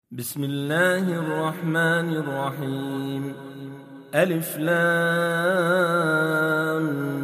بسم الله الرحمن الرحيم. ألف لام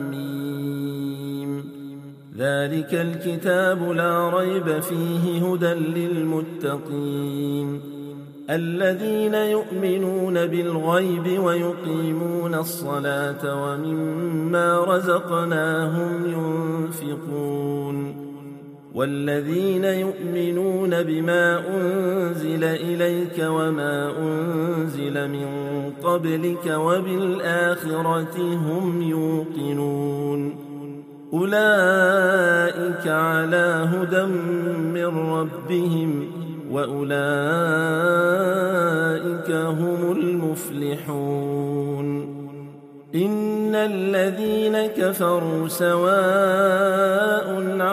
ميم. ذلك الكتاب لا ريب فيه هدى للمتقين الذين يؤمنون بالغيب ويقيمون الصلاة ومما رزقناهم ينفقون والذين يؤمنون بما أنزل إليك وما أنزل من قبلك وبالآخرة هم يوقنون أولئك على هدى من ربهم وأولئك هم المفلحون إن الذين كفروا سواء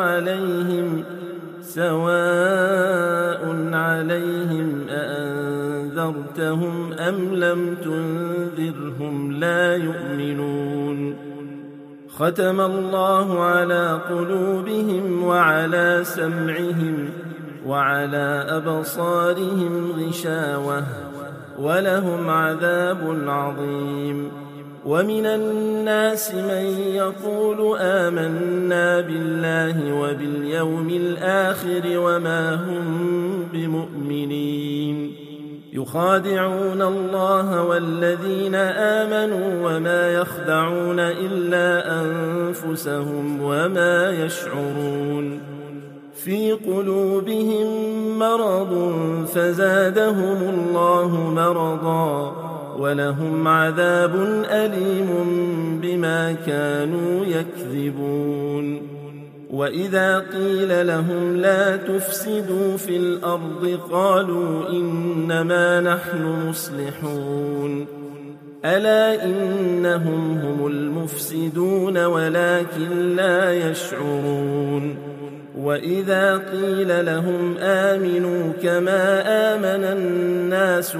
عليهم أأنذرتهم أم لم تنذرهم لا يؤمنون ختم الله على قلوبهم وعلى سمعهم وعلى أبصارهم غشاوة ولهم عذاب عظيم ومن الناس من يقول آمنا بالله وباليوم الآخر وما هم بمؤمنين يخادعون الله والذين آمنوا وما يخدعون إلا أنفسهم وما يشعرون في قلوبهم مرض فزادهم الله مرضا ولهم عذاب أليم بما كانوا يكذبون وإذا قيل لهم لا تفسدوا في الأرض قالوا إنما نحن مصلحون ألا إنهم هم المفسدون ولكن لا يشعرون وإذا قيل لهم آمنوا كما آمن الناس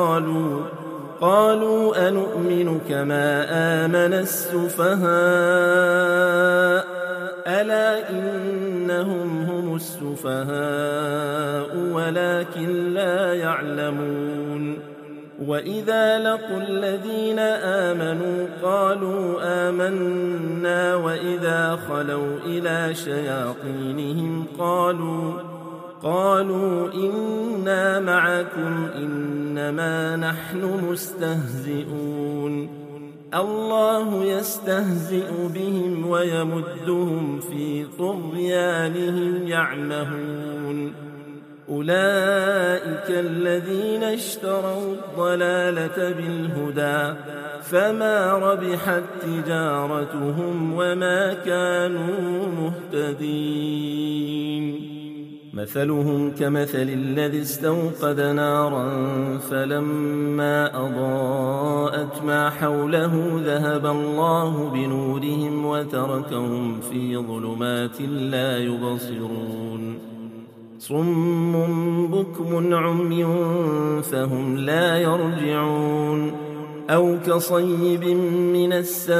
قالوا أنؤمن كما آمن السفهاء ألا إنهم هم السفهاء ولكن لا يعلمون وإذا لقوا الذين آمنوا قالوا آمنا وإذا خلوا إلى شياطينهم قالوا إنا معكم إنما نحن مستهزئون الله يستهزئ بهم ويمدهم في طغيانهم يعمهون أولئك الذين اشتروا الضلالة بالهدى فما ربحت تجارتهم وما كانوا مهتدين مثلهم كمثل الذي استوقد نارا فلما أضاءت ما حوله ذهب الله بنورهم وتركهم في ظلمات لا يبصرون صم بكم عمي فهم لا يرجعون أو كصيب من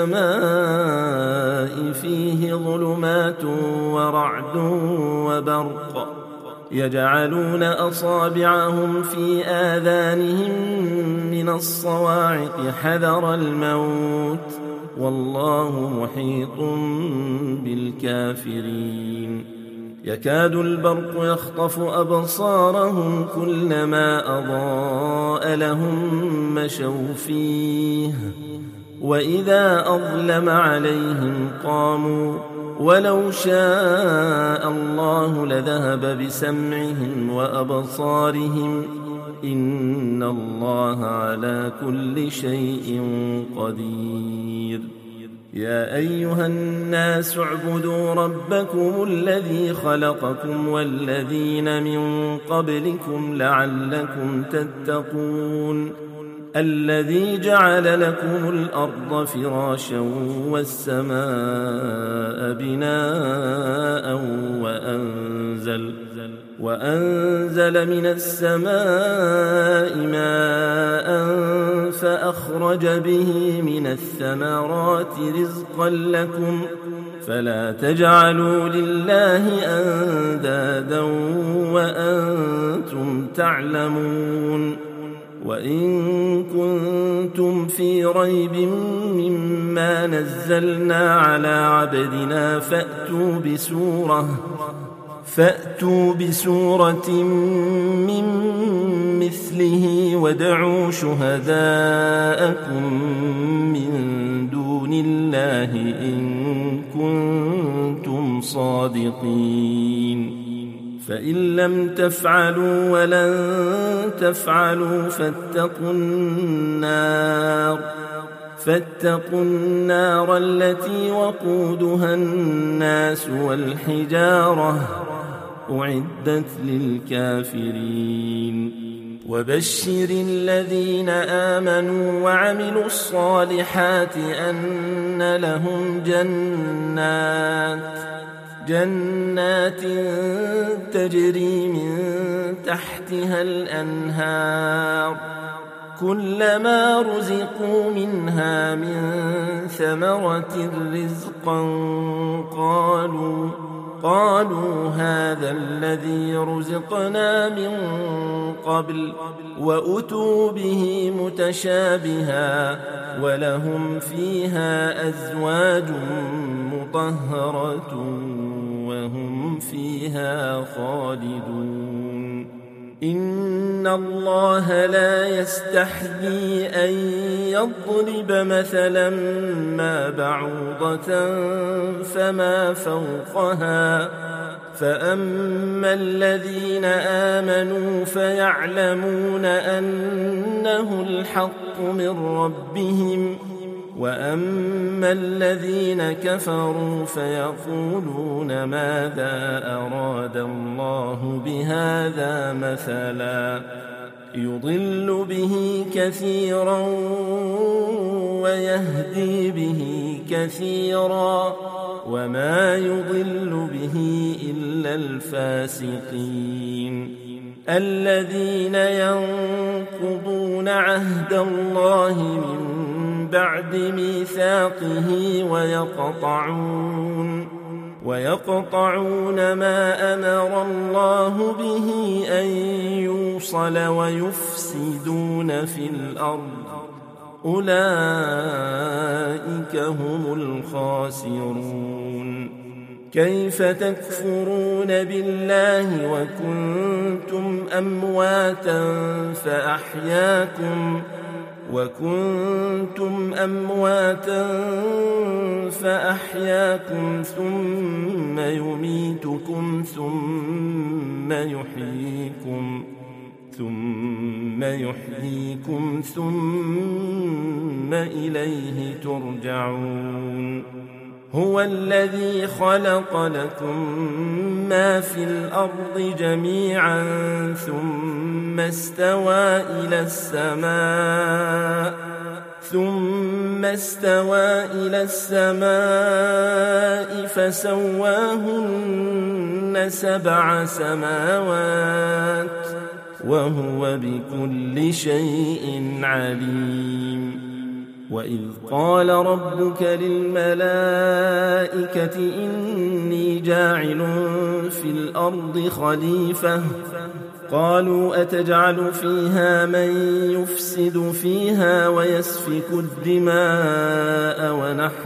السماء فيه ظلمات ورعد وبرق يجعلون أصابعهم في آذانهم من الصواعق حذر الموت والله محيط بالكافرين يكاد البرق يخطف أبصارهم كلما أضاء لهم مشوا فيه وإذا أظلم عليهم قاموا ولو شاء الله لذهب بسمعهم وأبصارهم إن الله على كل شيء قدير يا أيها الناس اعبدوا ربكم الذي خلقكم والذين من قبلكم لعلكم تتقون الذي جعل لكم الأرض فراشا والسماء بناء وأنزل من السماء ماء فأخرج به من الثمرات رزقا لكم فلا تجعلوا لله أندادا وأنتم تعلمون وإن كنتم في ريب مما نزلنا على عبدنا فأتوا بسورة من مثله وادعوا شهداءكم من دون الله إن كنتم صادقين فإن لم تفعلوا ولن تفعلوا فاتقوا النار التي وقودها الناس والحجارة أعدت للكافرين وبشر الذين آمنوا وعملوا الصالحات أن لهم جنات تجري من تحتها الأنهار كلما رزقوا منها من ثمرة رزقا قالوا هذا الذي رزقنا من قبل وأتوا به متشابها ولهم فيها أزواج مطهرة وهم فيها خالدون إن الله لا يستحيي أن يضرب مثلا ما بعوضة فما فوقها فأما الذين آمنوا فيعلمون أنه الحق من ربهم وأما الذين كفروا فيقولون ماذا أراد الله بهذا مثلا يضل به كثيرا ويهدي به كثيرا وما يضل به إلا الفاسقين الذين ينقضون عهد الله من بعد ميثاقه ويقطعون ما أمر الله به أن يوصل ويفسدون في الأرض أولئك هم الخاسرون كيف تكفرون بالله وكنتم فأحياكم ثم يميتكم ثم يحييكم ثم إليه ترجعون هو الذي خلق لكم ما في الأرض جميعا ثم استوى إلى السماء فسواهن 7 سماوات وهو بكل شيء عليم وإذ قال ربك للملائكة إني جاعل في الأرض خليفة قالوا أتجعل فيها من يفسد فيها ويسفك الدماء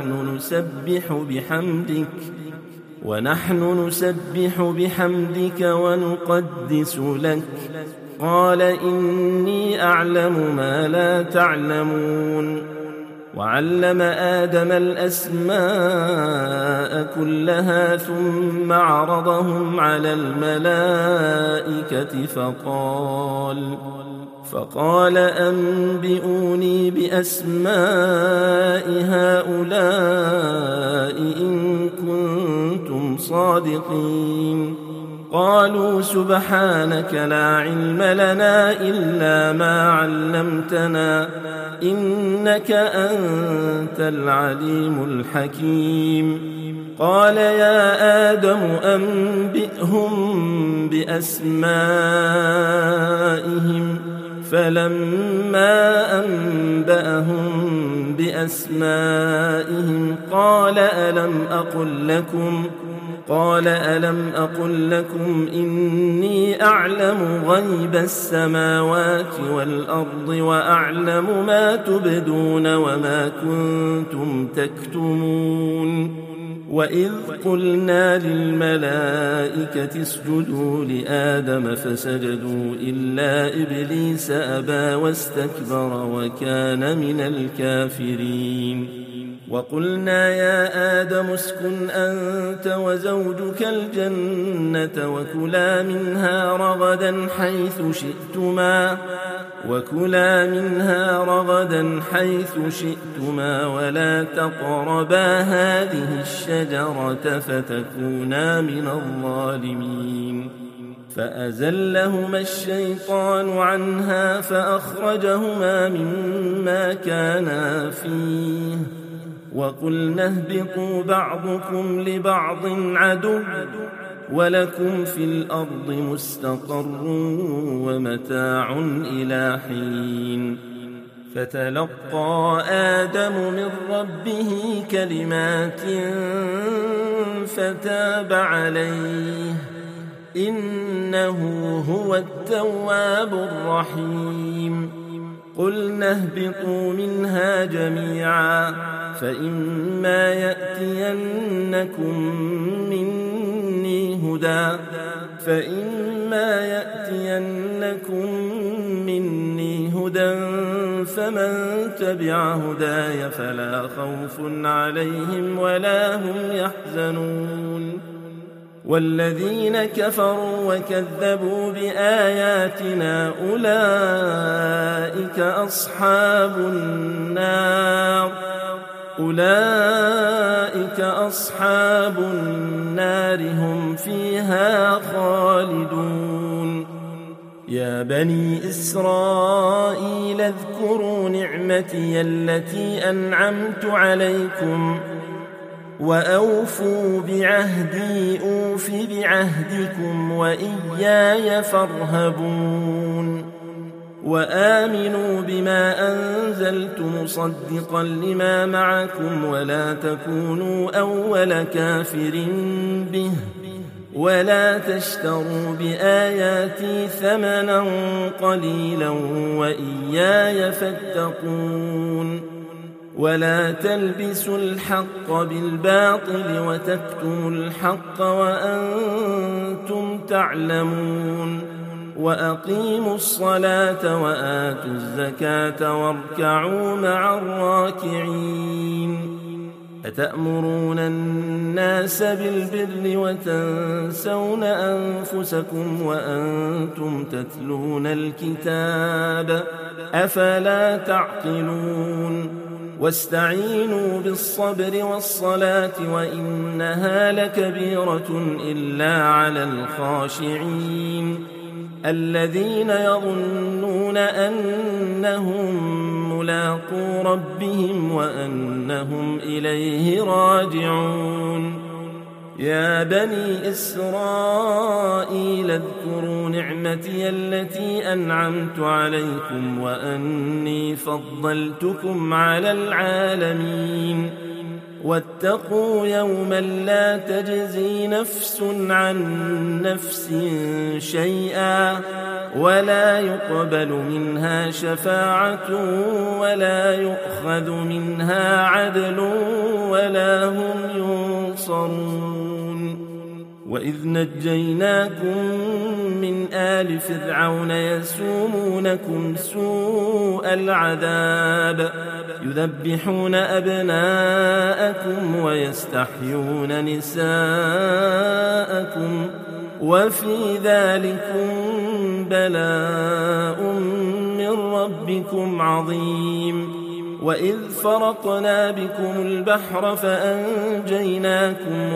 ونحن نسبح بحمدك ونقدس لك قال إني أعلم ما لا تعلمون وعلم آدم الأسماء كلها ثم عرضهم على الملائكة فقال أنبئوني بأسماء هؤلاء إن كنتم صادقين قالوا سبحانك لا علم لنا إلا ما علمتنا إنك أنت العليم الحكيم قال يا آدم أنبئهم بأسمائهم فلما أنبأهم بأسمائهم قال ألم أقل لكم إني أعلم غيب السماوات والأرض وأعلم ما تبدون وما كنتم تكتمون وإذ قلنا للملائكة اسجدوا لآدم فسجدوا إلا إبليس أبى واستكبر وكان من الكافرين وقلنا يا آدم اسكن أنت وزوجك الجنة وكلا منها رغدا حيث شئتما ولا تقربا هذه الشجرة فتكونا من الظالمين فأزلهما الشيطان عنها فأخرجهما مما كانا فيه وقلنا اهبطوا بعضكم لبعض عدو ولكم في الأرض مستقر ومتاع إلى حين فتلقى آدم من ربه كلمات فتاب عليه إنه هو التواب الرحيم قلنا اهبطوا منها جميعا فإما يأتينكم مني هدى فمن تبع هداي فلا خوف عليهم ولا هم يحزنون والذين كفروا وكذبوا بآياتنا أولئك أصحاب النار هم فيها خالدون يا بني إسرائيل اذكروا نعمتي التي أنعمت عليكم وأوفوا بعهدي أوف بعهدكم وإياي فارهبون وآمنوا بما أنزلت مصدقا لما معكم ولا تكونوا أول كافر به ولا تشتروا بآياتي ثمنا قليلا وإياي فاتقون ولا تلبسوا الحق بالباطل وتكتموا الحق وأنتم تعلمون وأقيموا الصلاة وآتوا الزكاة واركعوا مع الراكعين أتأمرون الناس بالبر وتنسون أنفسكم وأنتم تتلون الكتاب أفلا تعقلون واستعينوا بالصبر والصلاة وإنها لكبيرة إلا على الخاشعين الذين يظنون أنهم ملاقو ربهم وأنهم إليه راجعون يا بني إسرائيل اذكروا نعمتي التي أنعمت عليكم وأني فضلتكم على العالمين واتقوا يوما لا تجزي نفس عن نفس شيئا ولا يقبل منها شفاعة ولا يؤخذ منها عدل ولا هم ينصرون وإذ نجيناكم من آل فرعون يسومونكم سوء العذاب يذبحون أبناءكم ويستحيون نساءكم وفي ذلكم بلاء من ربكم عظيم وإذ فرقنا بكم البحر فأنجيناكم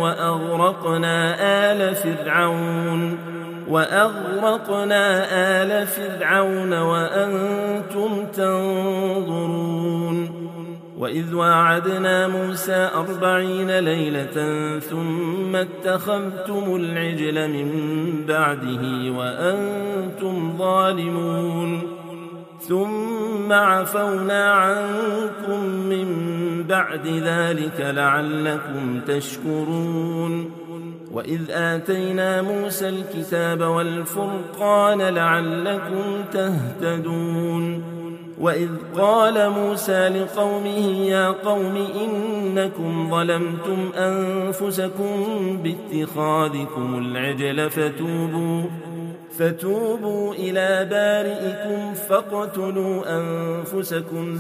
وأغرقنا آل فرعون وأنتم تنظرون وإذ وعدنا موسى 40 ليلة ثم اتخذتم العجل من بعده وأنتم ظالمون ثم عفونا عنكم من بعد ذلك لعلكم تشكرون وإذ آتينا موسى الكتاب والفرقان لعلكم تهتدون وإذ قال موسى لقومه يا قوم إنكم ظلمتم أنفسكم باتخاذكم العجل فتوبوا إلى بارئكم فاقتلوا أنفسكم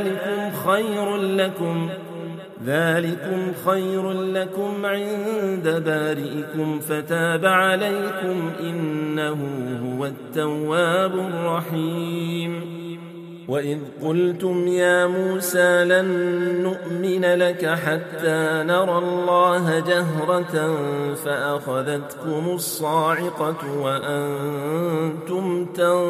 ذلكم خير لكم عند بارئكم فتاب عليكم إنه هو التواب الرحيم وإذ قلتم يا موسى لن نؤمن لك حتى نرى الله جهرة فأخذتكم الصاعقة وأنتم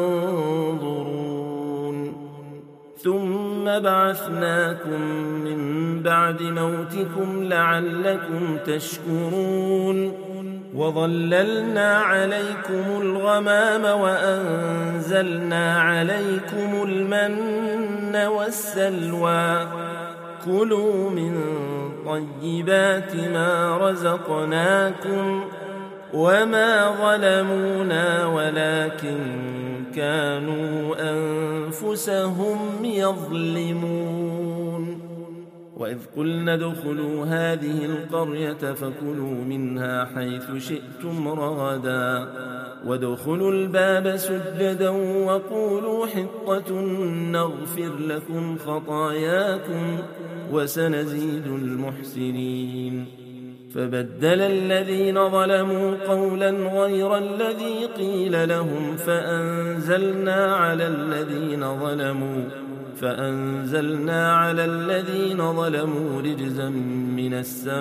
تنظرون ثم بعثناكم من بعد موتكم لعلكم تشكرون وظللنا عليكم الغمام وأنزلنا عليكم المن والسلوى كلوا من طيبات ما رزقناكم وما ظلمونا ولكن كانوا أنفسهم يظلمون وإذ قلنا ادخلوا هذه القرية فكلوا منها حيث شئتم رغدا وادخلوا الباب سجدا وقولوا حطة نغفر لكم خطاياكم وسنزيد المحسنين فبدل الذين ظلموا قولا غير الذي قيل لهم فأنزلنا على الذين ظلموا رجزا من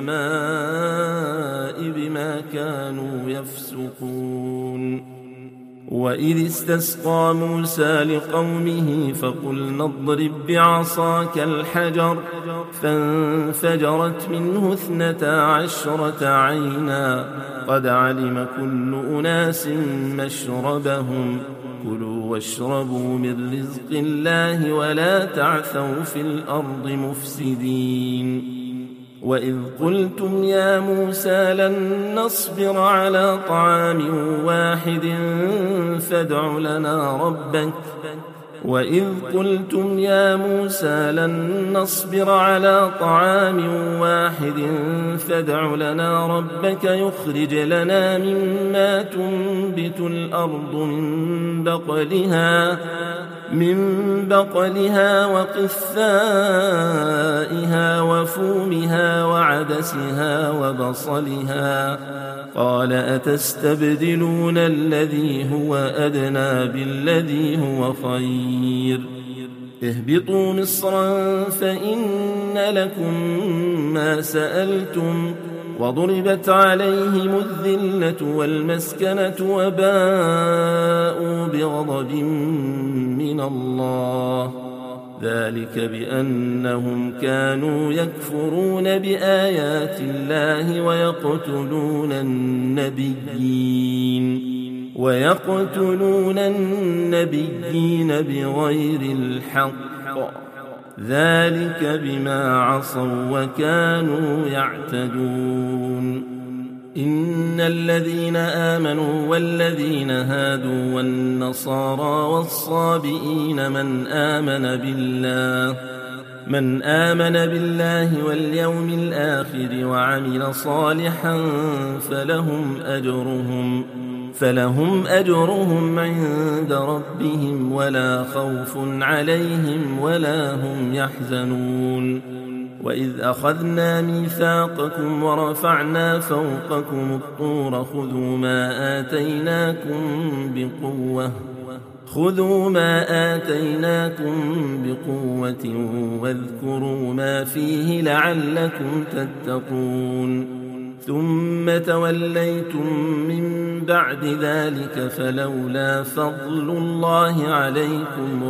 السماء بما كانوا يفسقون وإذ استسقى موسى لقومه فقلنا اضرب بعصاك الحجر فانفجرت منه 12 عينا قد علم كل أناس مشربهم كلوا واشربوا من رزق الله ولا تعثوا في الأرض مفسدين وإذ قلتم يا موسى لن نصبر على طعام واحد فادع لنا ربك يخرج لنا مما تنبت الأرض من بقلها وقثائها وفومها وعدسها وبصلها قال أتستبدلون الذي هو أدنى بالذي هو خير اهبطوا مصرا فإن لكم ما سألتم وضربت عليهم الذلة والمسكنة وباءوا بغضب من الله ذلك بأنهم كانوا يكفرون بآيات الله ويقتلون النبيين بغير الحق ذلك بما عصوا وكانوا يعتدون إن الذين آمنوا والذين هادوا والنصارى والصابئين من آمن بالله واليوم الآخر وعمل صالحا فلهم أجرهم عند ربهم ولا خوف عليهم ولا هم يحزنون وإذ أخذنا ميثاقكم ورفعنا فوقكم الطور خذوا ما آتيناكم بقوة واذكروا ما فيه لعلكم تتقون ثم توليتم من بعد ذلك فلولا فضل الله عليكم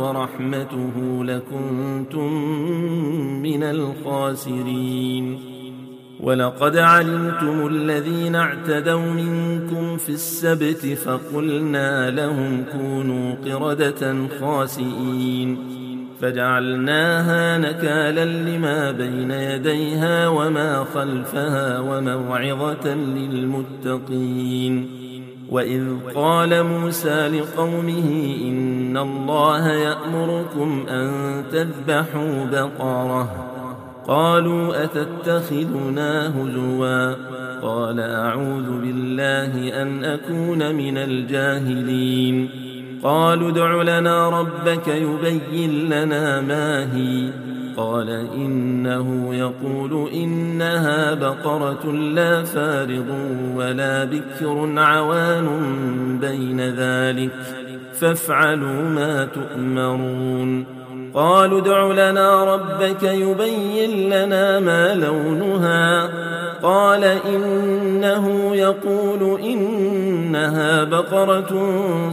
ورحمته لكنتم من الخاسرين ولقد علمتم الذين اعتدوا منكم في السبت فقلنا لهم كونوا قردة خاسئين فجعلناها نكالا لما بين يديها وما خلفها وموعظة للمتقين. وإذ قال موسى لقومه إن الله يأمركم أن تذبحوا بقرة قالوا أتتخذنا هزوا قال أعوذ بالله أن أكون من الجاهلين. قالوا ادع لنا ربك يبين لنا ما هي قال إنه يقول إنها بقرة لا فارض ولا بكر عوان بين ذلك فافعلوا ما تؤمرون. قالوا ادع لنا ربك يبين لنا ما لونها قال إنه يقول إنها بقرة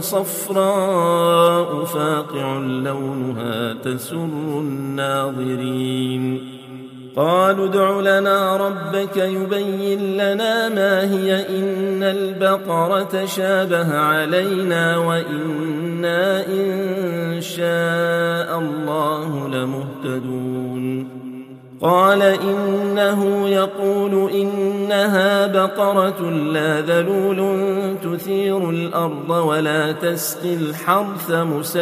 صفراء فاقع لونها تسر الناظرين. قالوا ادع لنا ربك يبين لنا ما هي إن البقرة شابه علينا وإنا إن شاء الله لمهتدون. قال إنه يقول إنها بقرة لا ذلول تثير الأرض ولا تسقي الحرث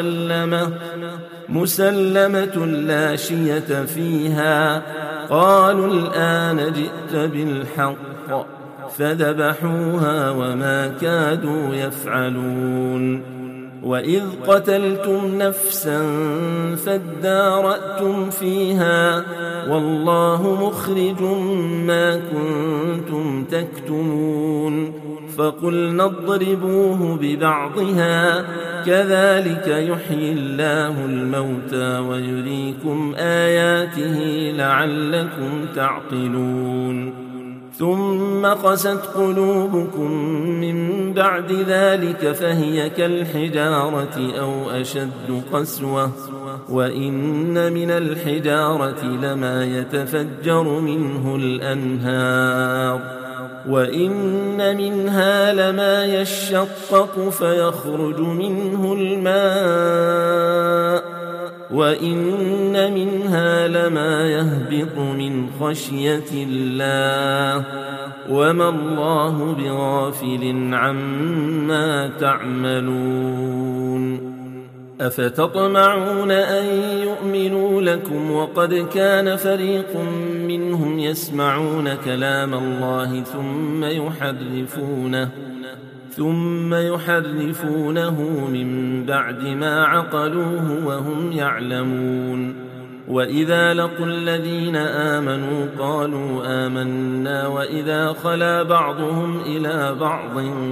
مسلمة لا شية فيها. قالوا الآن جئت بالحق فذبحوها وما كادوا يفعلون. وإذ قتلتم نفسا فادارأتم فيها والله مخرج ما كنتم تكتمون. فقلنا اضربوه ببعضها كذلك يحيي الله الموتى ويريكم آياته لعلكم تعقلون. ثم قست قلوبكم من بعد ذلك فهي كالحجارة أو أشد قسوة وإن من الحجارة لما يتفجر منه الأنهار وإن منها لما يشقق فيخرج منه الماء وإن منها لما يهبط من خشية الله وما الله بغافل عما تعملون. أفتطمعون أن يؤمنوا لكم وقد كان فريق منهم يسمعون كلام الله ثم يحرفونه من بعد ما عقلوه وهم يعلمون. وإذا لقوا الذين آمنوا قالوا آمنا وإذا خلا بعضهم إلى بعض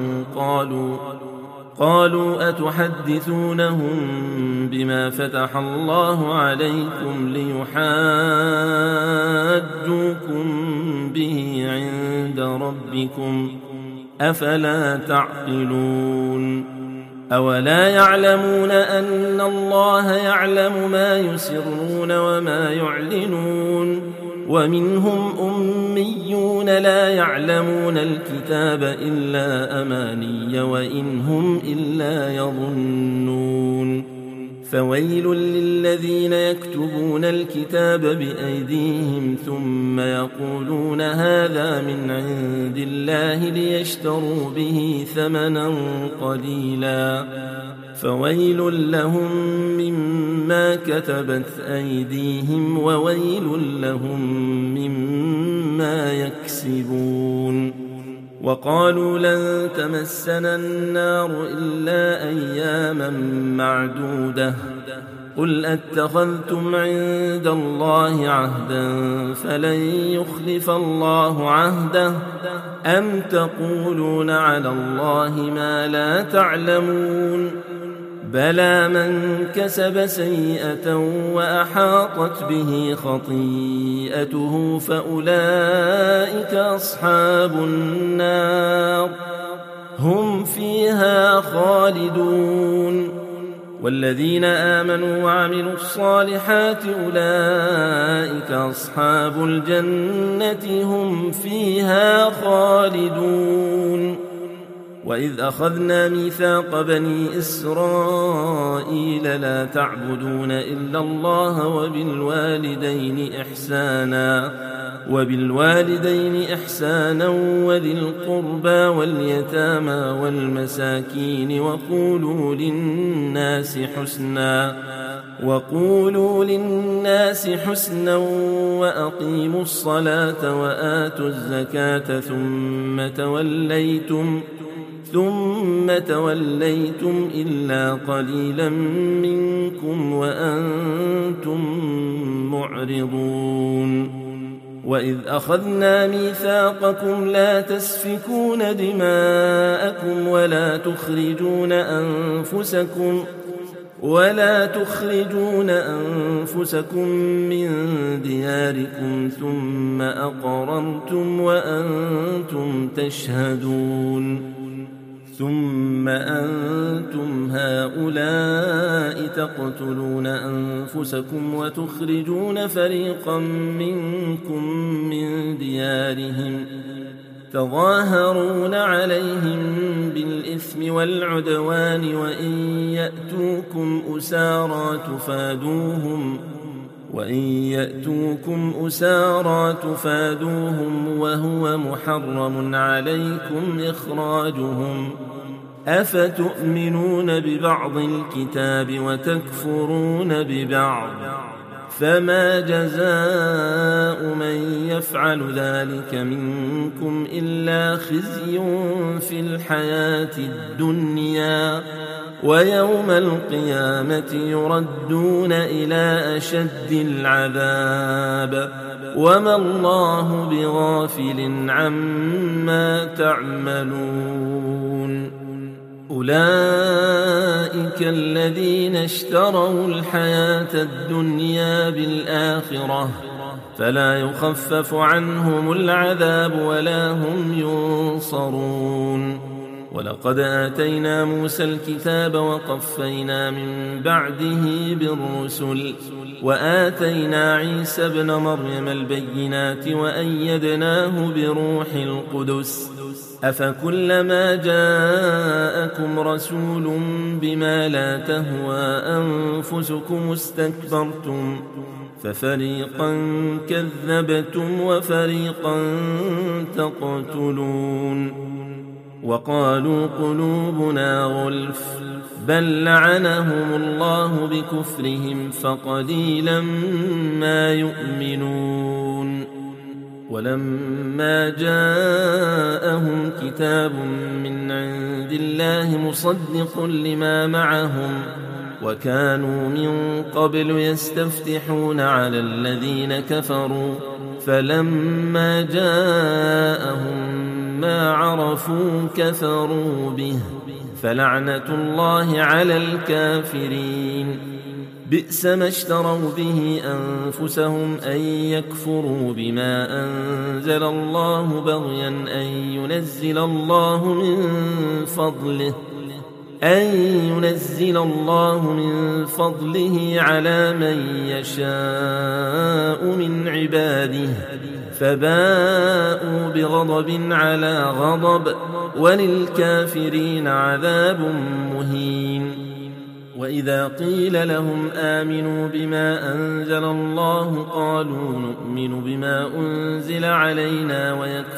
قالوا أتحدثونهم بما فتح الله عليكم ليحاجوكم به عند ربكم أفلا تعقلون. أولا يعلمون أن الله يعلم ما يسرون وما يعلنون. ومنهم أميون لا يعلمون الكتاب إلا أماني وإن هم إلا يظنون. فويل للذين يكتبون الكتاب بأيديهم ثم يقولون هذا من عند الله ليشتروا به ثمنا قليلا فويل لهم مما كتبت أيديهم وويل لهم مما يكسبون. وقالوا لن تمسنا النار إلا أياما معدودة قل أتخذتم عند الله عهدا فلن يخلف الله عهده أم تقولون على الله ما لا تعلمون. بلى من كسب سيئة وأحاطت به خطيئته فأولئك أصحاب النار هم فيها خالدون. والذين آمنوا وعملوا الصالحات أولئك أصحاب الجنة هم فيها خالدون. وإذ أخذنا ميثاق بني إسرائيل لا تعبدون إلا الله وبالوالدين إحسانا وذي القربى واليتامى والمساكين وقولوا للناس حسنا وأقيموا الصلاة وآتوا الزكاة ثم توليتم إلا قليلا منكم وأنتم معرضون. وإذ أخذنا ميثاقكم لا تسفكون دماءكم ولا تخرجون أنفسكم من دياركم ثم أقررتم وأنتم تشهدون. ثم أنتم هؤلاء تقتلون أنفسكم وتخرجون فريقا منكم من ديارهم تظاهرون عليهم بالإثم والعدوان وإن يأتوكم أسارى تفادوهم وهو محرم عليكم إخراجهم. أفتؤمنون ببعض الكتاب وتكفرون ببعض؟ فما جزاء من يفعل ذلك منكم إلا خزي في الحياة الدنيا ويوم القيامة يردون إلى أشد العذاب وما الله بغافل عما تعملون. أولئك الذين اشتروا الحياة الدنيا بالآخرة فلا يخفف عنهم العذاب ولا هم ينصرون. ولقد آتينا موسى الكتاب وقفينا من بعده بالرسل وآتينا عيسى ابن مريم البينات وأيدناه بروح القدس. أفكلما جاءكم رسول بما لا تهوى أنفسكم استكبرتم ففريقا كذبتم وفريقا تقتلون. وقالوا قلوبنا غلف بل لعنهم الله بكفرهم فقليلا ما يؤمنون. ولما جاءهم كتاب من عند الله مصدق لما معهم وكانوا من قبل يستفتحون على الذين كفروا فلما جاءهم ما عرفوا كفروا به فلعنة الله على الكافرين. بئس ما اشتروا به أنفسهم أن يكفروا بما أنزل الله بغيا أن ينزل الله من فضله على من يشاء من عباده فباءوا بغضب على غضب وللكافرين عذاب مهين. وإذا قيل لهم آمنوا بما أنزل الله قالوا نؤمن بما أنزل علينا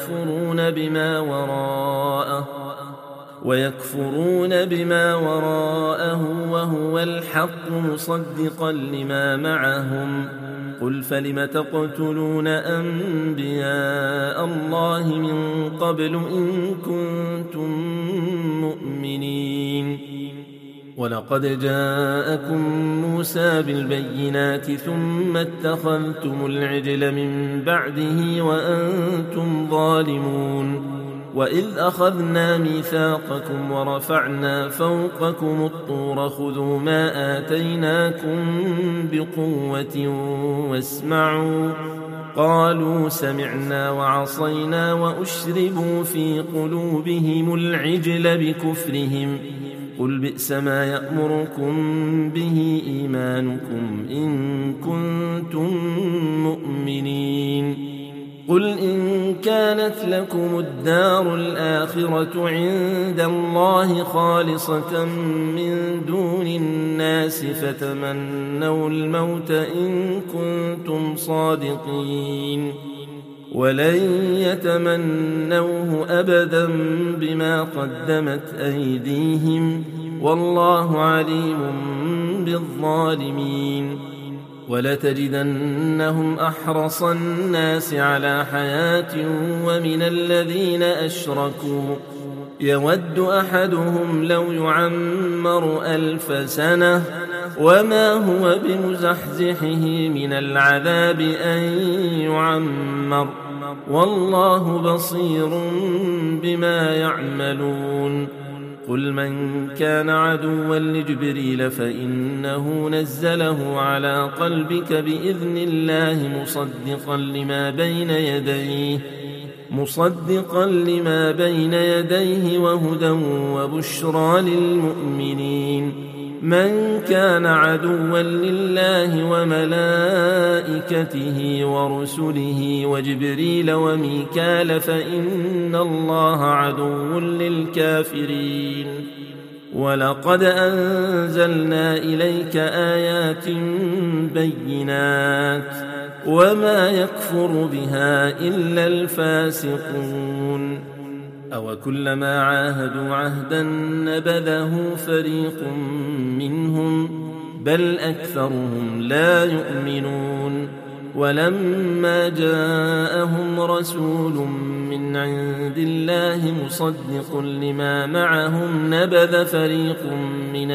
ويكفرون بما وراءه وهو الحق مصدقا لما معهم. قل فلم تقتلون أنبياء الله من قبل إن كنتم مؤمنين. ولقد جاءكم موسى بالبينات ثم اتخذتم العجل من بعده وأنتم ظالمون. وإذ أخذنا ميثاقكم ورفعنا فوقكم الطور خذوا ما آتيناكم بقوة واسمعوا قالوا سمعنا وعصينا وأشربوا في قلوبهم العجل بكفرهم قل بئس ما يأمركم به إيمانكم إن كنتم مؤمنين. قل إن كانت لكم الدار الآخرة عند الله خالصة من دون الناس فتمنوا الموت إن كنتم صادقين، ولن يتمنوه أبدا بما قدمت أيديهم والله عليم بالظالمين. ولتجدنهم أحرص الناس على حياة ومن الذين أشركوا يود أحدهم لو يعمر 1000 سنة وما هو بمزحزحه من العذاب أن يعمر والله بصير بما يعملون. قل من كان عدوا لجبريل فإنه نزله على قلبك بإذن الله مصدقا لما بين يديه وهدى وبشرى للمؤمنين. من كان عدوا لله وملائكته ورسله وجبريل وميكال فإن الله عدو للكافرين. ولقد أنزلنا إليك آيات بينات وما يكفر بها إلا الفاسقون. أوكلما عاهدوا عهدا نبذه فريق منهم بل أكثرهم لا يؤمنون. ولما جاءهم رسول من عند الله مصدق لما معهم نبذ فريق من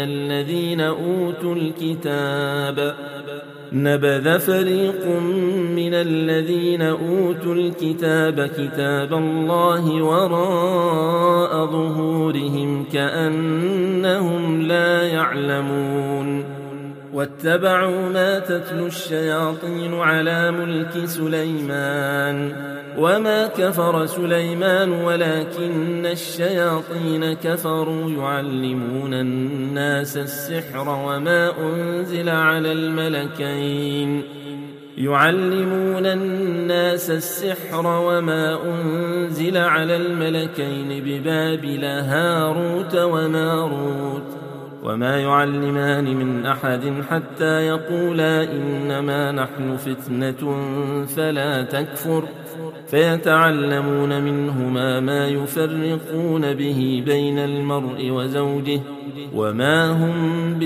الذين أوتوا الكتاب كتاب الله وراء ظهورهم كأنهم لا يعلمون. واتبعوا ما تتلو الشياطين على ملك سليمان وما كفر سليمان ولكن الشياطين كفروا يعلمون الناس السحر وما أنزل على الملكين ببابل هاروت وماروت وما يعلمان من أحد حتى يقولا إنما نحن فتنة فلا تكفر فيتعلمون منهما ما يفرقون به بين المرء وزوجه وما هم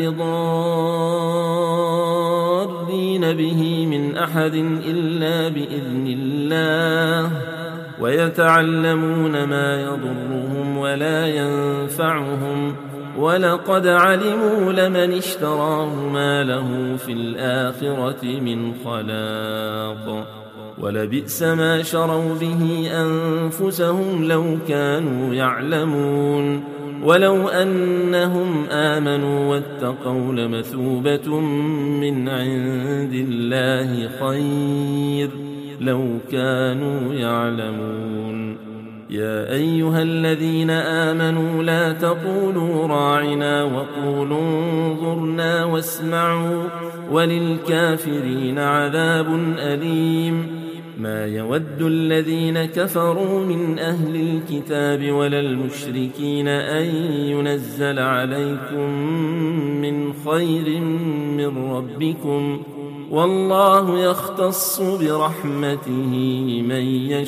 بضارين به من أحد إلا بإذن الله ويتعلمون ما يضرهم ولا ينفعهم ولقد علموا لمن اشتراه ما له في الآخرة من خلاق ولبئس ما شروا به أنفسهم لو كانوا يعلمون. ولو أنهم آمنوا واتقوا لمثوبة من عند الله خير لو كانوا يعلمون. يا أيها الذين آمنوا لا تقولوا راعنا وقولوا انظرنا واسمعوا وللكافرين عذاب أليم. ما يود الذين كفروا من أهل الكتاب ولا المشركين أن ينزل عليكم من خير من ربكم والله يختص برحمته من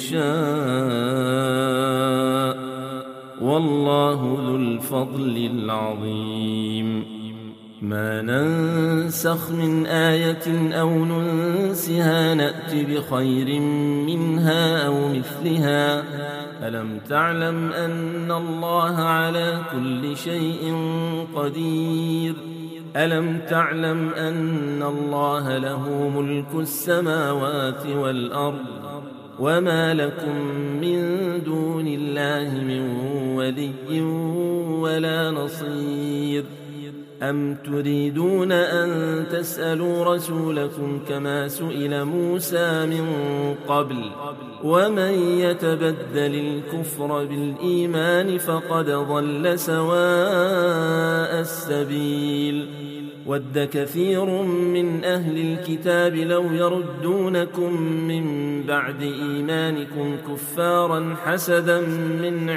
يشاء والله ذو الفضل العظيم. ما ننسخ من آية أو ننسها نأت بخير منها أو مثلها. ألم تعلم أن الله على كل شيء قدير. ألم تعلم أن الله له ملك السماوات والأرض وما لكم من دون الله من ولي ولا نصير. أم تريدون أن تسألوا رسولكم كما سئل موسى من قبل ومن يتبدل الكفر بالإيمان فقد ضل سواء السبيل ود كثير من أهل الكتاب لو يردونكم من بعد إيمانكم كفارا حسدا من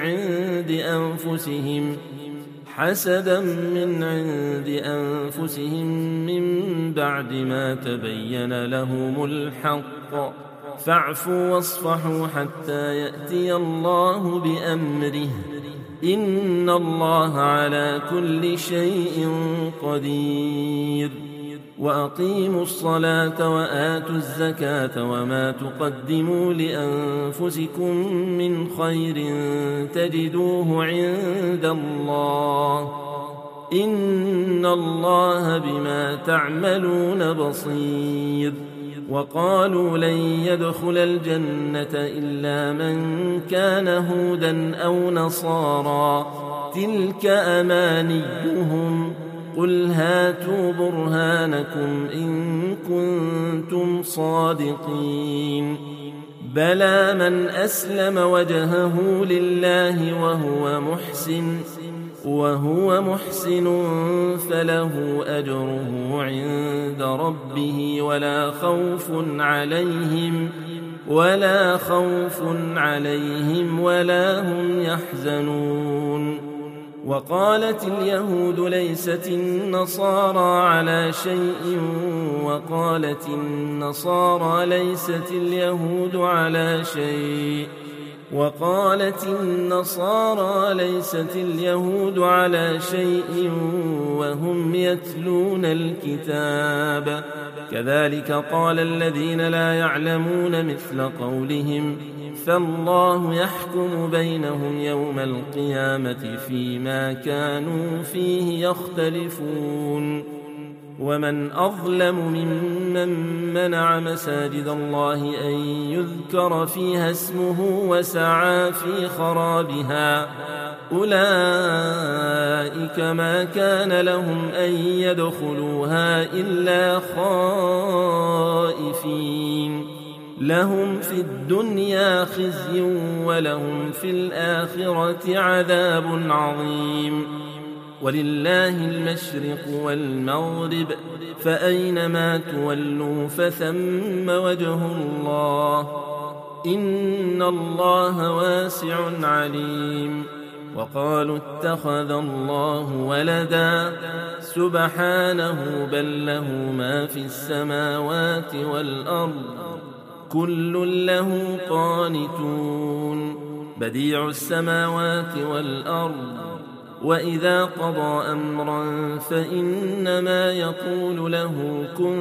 عند أنفسهم من بعد ما تبين لهم الحق فاعفوا واصفحوا حتى يأتي الله بأمره إن الله على كل شيء قدير وأقيموا الصلاة وآتوا الزكاة وما تقدموا لأنفسكم من خير تجدوه عند الله إن الله بما تعملون بصير وقالوا لن يدخل الجنة إلا من كان هودا أو نصارى تلك أمانيهم قل هاتوا برهانكم إن كنتم صادقين بلى من أسلم وجهه لله وهو محسن فله أجره عند ربه ولا خوف عليهم ولا هم يحزنون وقالت اليهود ليست النصارى على شيء وقالت النصارى ليست اليهود على شيء وهم يتلون الكتاب كذلك قال الذين لا يعلمون مثل قولهم فالله يحكم بينهم يوم القيامة فيما كانوا فيه يختلفون ومن أظلم ممن منع مساجد الله أن يذكر فيها اسمه وسعى في خرابها أولئك ما كان لهم أن يدخلوها إلا خائفين لهم في الدنيا خزي ولهم في الآخرة عذاب عظيم ولله المشرق والمغرب فأينما تولوا فثم وجه الله إن الله واسع عليم وقالوا اتخذ الله ولدا سبحانه بل له ما في السماوات والأرض كل له قانتون بديع السماوات والأرض وإذا قضى أمرا فإنما يقول له كن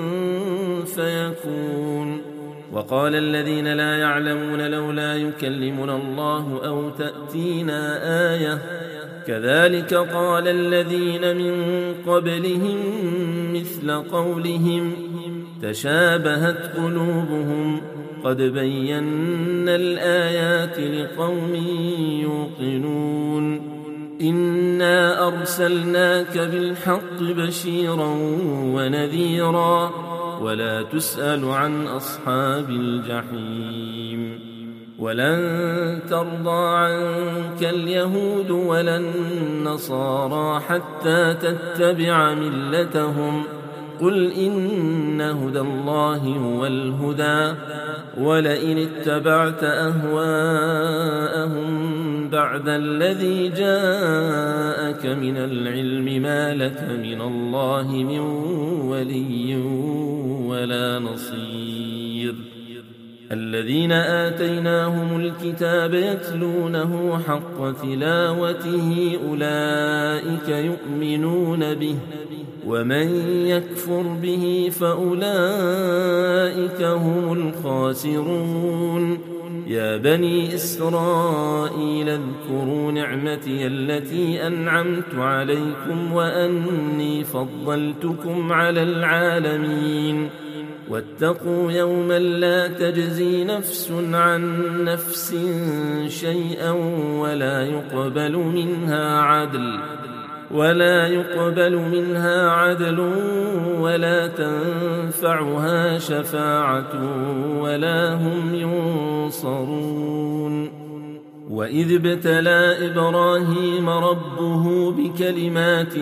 فيكون وقال الذين لا يعلمون لولا يكلمنا الله أو تأتينا آية كذلك قال الذين من قبلهم مثل قولهم تشابهت قلوبهم قد بينا الآيات لقوم يوقنون إنا أرسلناك بالحق بشيرا ونذيرا ولا تسأل عن أصحاب الجحيم ولن ترضى عنك اليهود ولا النصارى حتى تتبع ملتهم قل إن هدى الله هو الهدى ولئن اتبعت أهواءهم بعد الذي جاءك من العلم ما لك من الله من ولي ولا نصير الذين آتيناهم الكتاب يتلونه حق تلاوته أولئك يؤمنون به ومن يكفر به فأولئك هم الخاسرون يا بني إسرائيل اذكروا نعمتي التي أنعمت عليكم وأني فضلتكم على العالمين واتقوا يوما لا تجزي نفس عن نفس شيئا ولا يقبل منها عدل ولا يقبل منها عدل ولا تنفعها شفاعة ولا هم ينصرون. وإذ ابتلى إبراهيم ربه بكلمات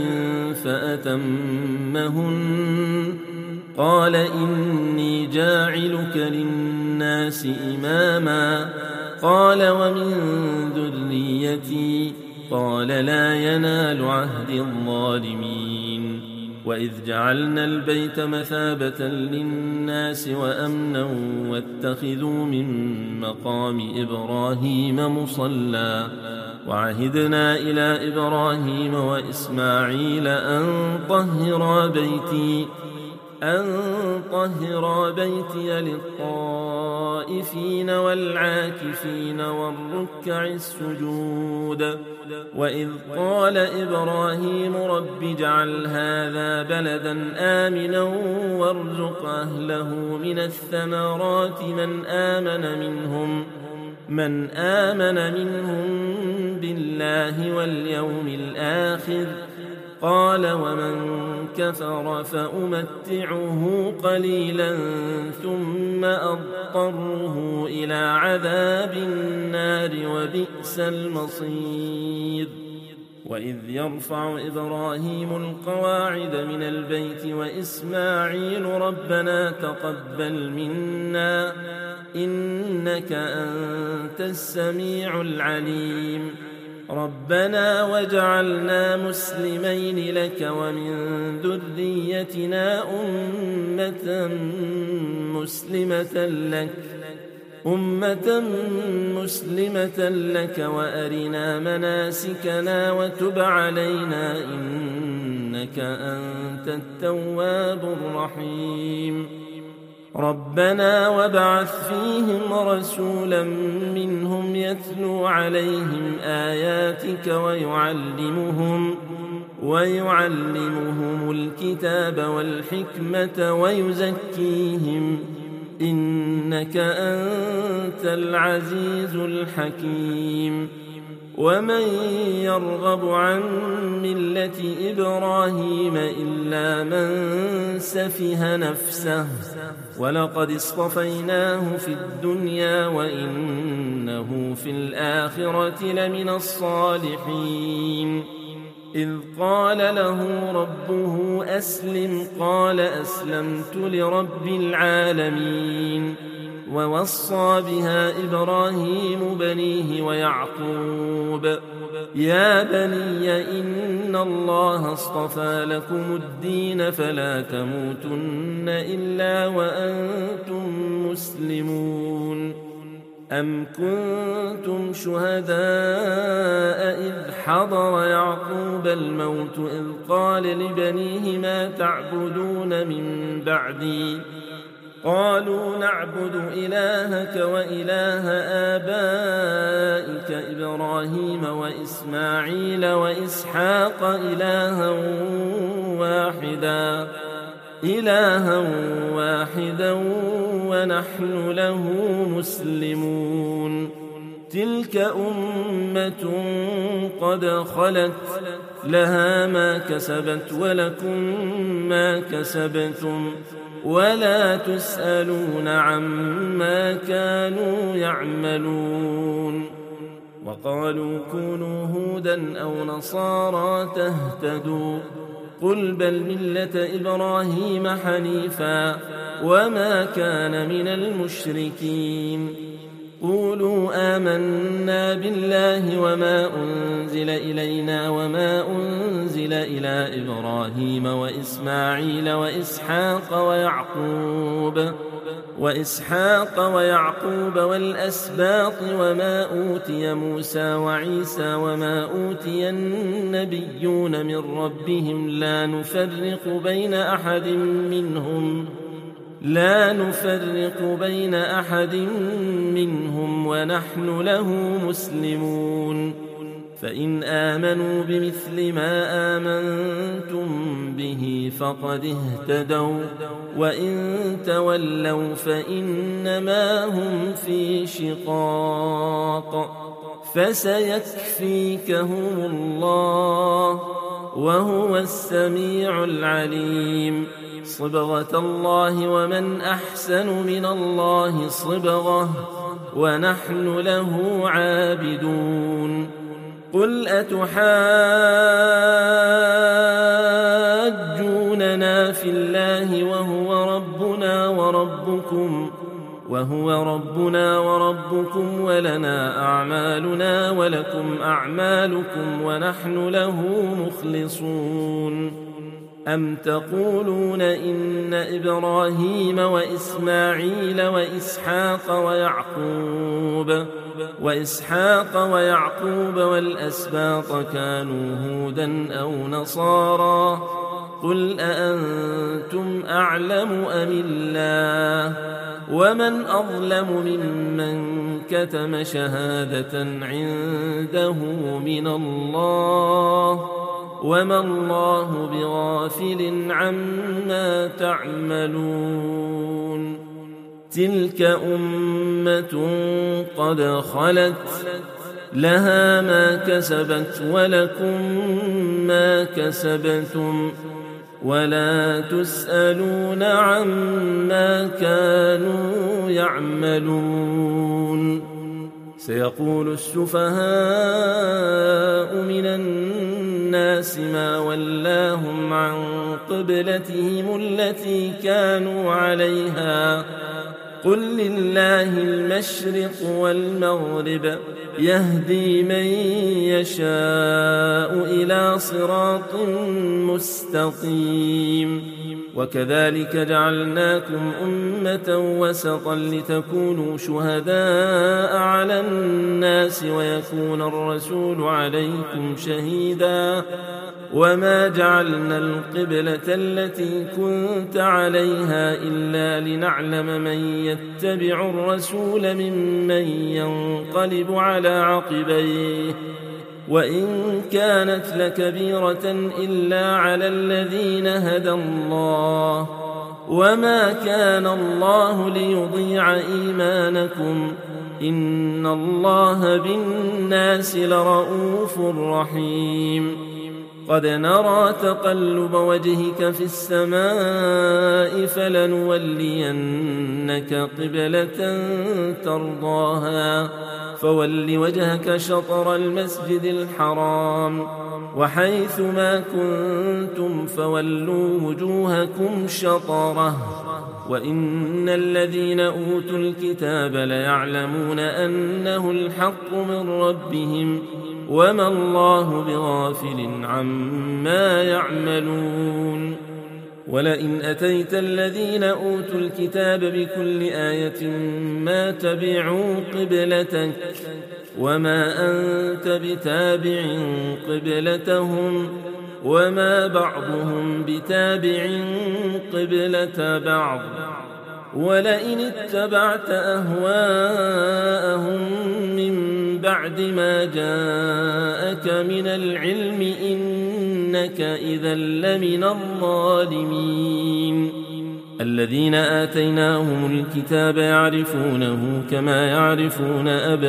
فأتمهن قال إني جاعلك للناس إماما قال ومن ذريتي قال لا ينال عهد الظالمين. وإذ جعلنا البيت مثابة للناس وأمنا واتخذوا من مقام إبراهيم مصلى وعهدنا إلى إبراهيم وإسماعيل أن طهرا بيتي للطائفين والعاكفين والركع السجود. وإذ قال إبراهيم رب اجعل هذا بلدا آمنا وارزق أهله من الثمرات من آمن منهم بالله واليوم الآخر قال ومن كفر فأمتعه قليلا ثم أضطره إلى عذاب النار وبئس المصير. وإذ يرفع إبراهيم القواعد من البيت وإسماعيل ربنا تقبل منا إنك أنت السميع العليم ربنا وجعلنا مسلمين لك ومن ذريتنا أمة مسلمة لك وأرنا مناسكنا وتب علينا إنك أنت التواب الرحيم ربنا وابعث فيهم رسولا منهم يتلو عليهم آياتك ويعلمهم الكتاب والحكمة ويزكيهم إنك أنت العزيز الحكيم. ومن يرغب عن ملة إبراهيم إلا من سفه نفسه ولقد اصطفيناه في الدنيا وإنه في الآخرة لمن الصالحين. إذ قال له ربه أسلم قال أسلمت لرب العالمين. ووصى بها إبراهيم بنيه ويعقوب يا بني إن الله اصطفى لكم الدين فلا تموتن إلا وأنتم مسلمون. أم كنتم شهداء إذ حضر يعقوب الموت إذ قال لبنيه ما تعبدون من بعدي قالوا نعبد إلهك وإله آبائك إبراهيم وإسماعيل وإسحاق إلها واحدا ونحن له مسلمون. تلك أمة قد خلت لها ما كسبت ولكم ما كسبتم ولا تسألون عما كانوا يعملون. وقالوا كونوا هودا أو نصارى تهتدوا قل بل ملة إبراهيم حنيفا وما كان من المشركين. قولوا آمنا بالله وما أنزل إلينا وما أنزل إلى إبراهيم وإسماعيل وإسحاق ويعقوب والأسباط وما أوتي موسى وعيسى وما أوتي النبيون من ربهم لا نفرق بين أحد منهم ونحن له مسلمون. فإن آمنوا بمثل ما آمنتم به فقد اهتدوا وإن تولوا فإنما هم في شقاق فسيكفيكهم الله وهو السميع العليم. صبغة الله ومن أحسن من الله صبغة ونحن له عابدون. قل أتحاجوننا في الله وهو ربنا وربكم ولنا أعمالنا ولكم أعمالكم ونحن له مخلصون. أم تقولون إن إبراهيم وإسماعيل وإسحاق ويعقوب والأسباط كانوا هودا أو نصارى؟ قل أأنتم أعلم أم الله؟ ومن أظلم ممن كتم شهادة عنده من الله وما الله بغافل عما تعملون. تلك أمة قد خلت لها ما كسبت ولكم ما كسبتم ولا تسألون عما كانوا يعملون. سيقول السفهاء من الناس ما ولاهم عن قبلتهم التي كانوا عليها قل لله المشرق والمغرب يهدي من يشاء إلى صراط مستقيم. وكذلك جعلناكم أمة وسطا لتكونوا شهداء على الناس ويكون الرسول عليكم شهيدا. وما جعلنا القبلة التي كنت عليها إلا لنعلم من يتبع الرسول ممن ينقلب على عقبيه وإن كانت لكبيرة إلا على الذين هدى الله وما كان الله ليضيع إيمانكم إن الله بالناس لرؤوف رحيم. قد نرى تقلب وجهك في السماء فلنولينك قبلة ترضاها فول وجهك شطر المسجد الحرام وحيث ما كنتم فولوا وجوهكم شطره وإن الذين أوتوا الكتاب ليعلمون أنه الحق من ربهم وما الله بغافل عما يعملون. ولئن أتيت الذين أوتوا الكتاب بكل آية ما تبعوا قبلتك وما أنت بتابع قبلتهم وما بعضهم بتابع قبلة بعض. ولئن اتبعت أهواءهم من بعد ما جاءك من العلم إنك إذا لمن الظالمين. الذين آتيناهم الكتاب يعرفونه كما يعرفون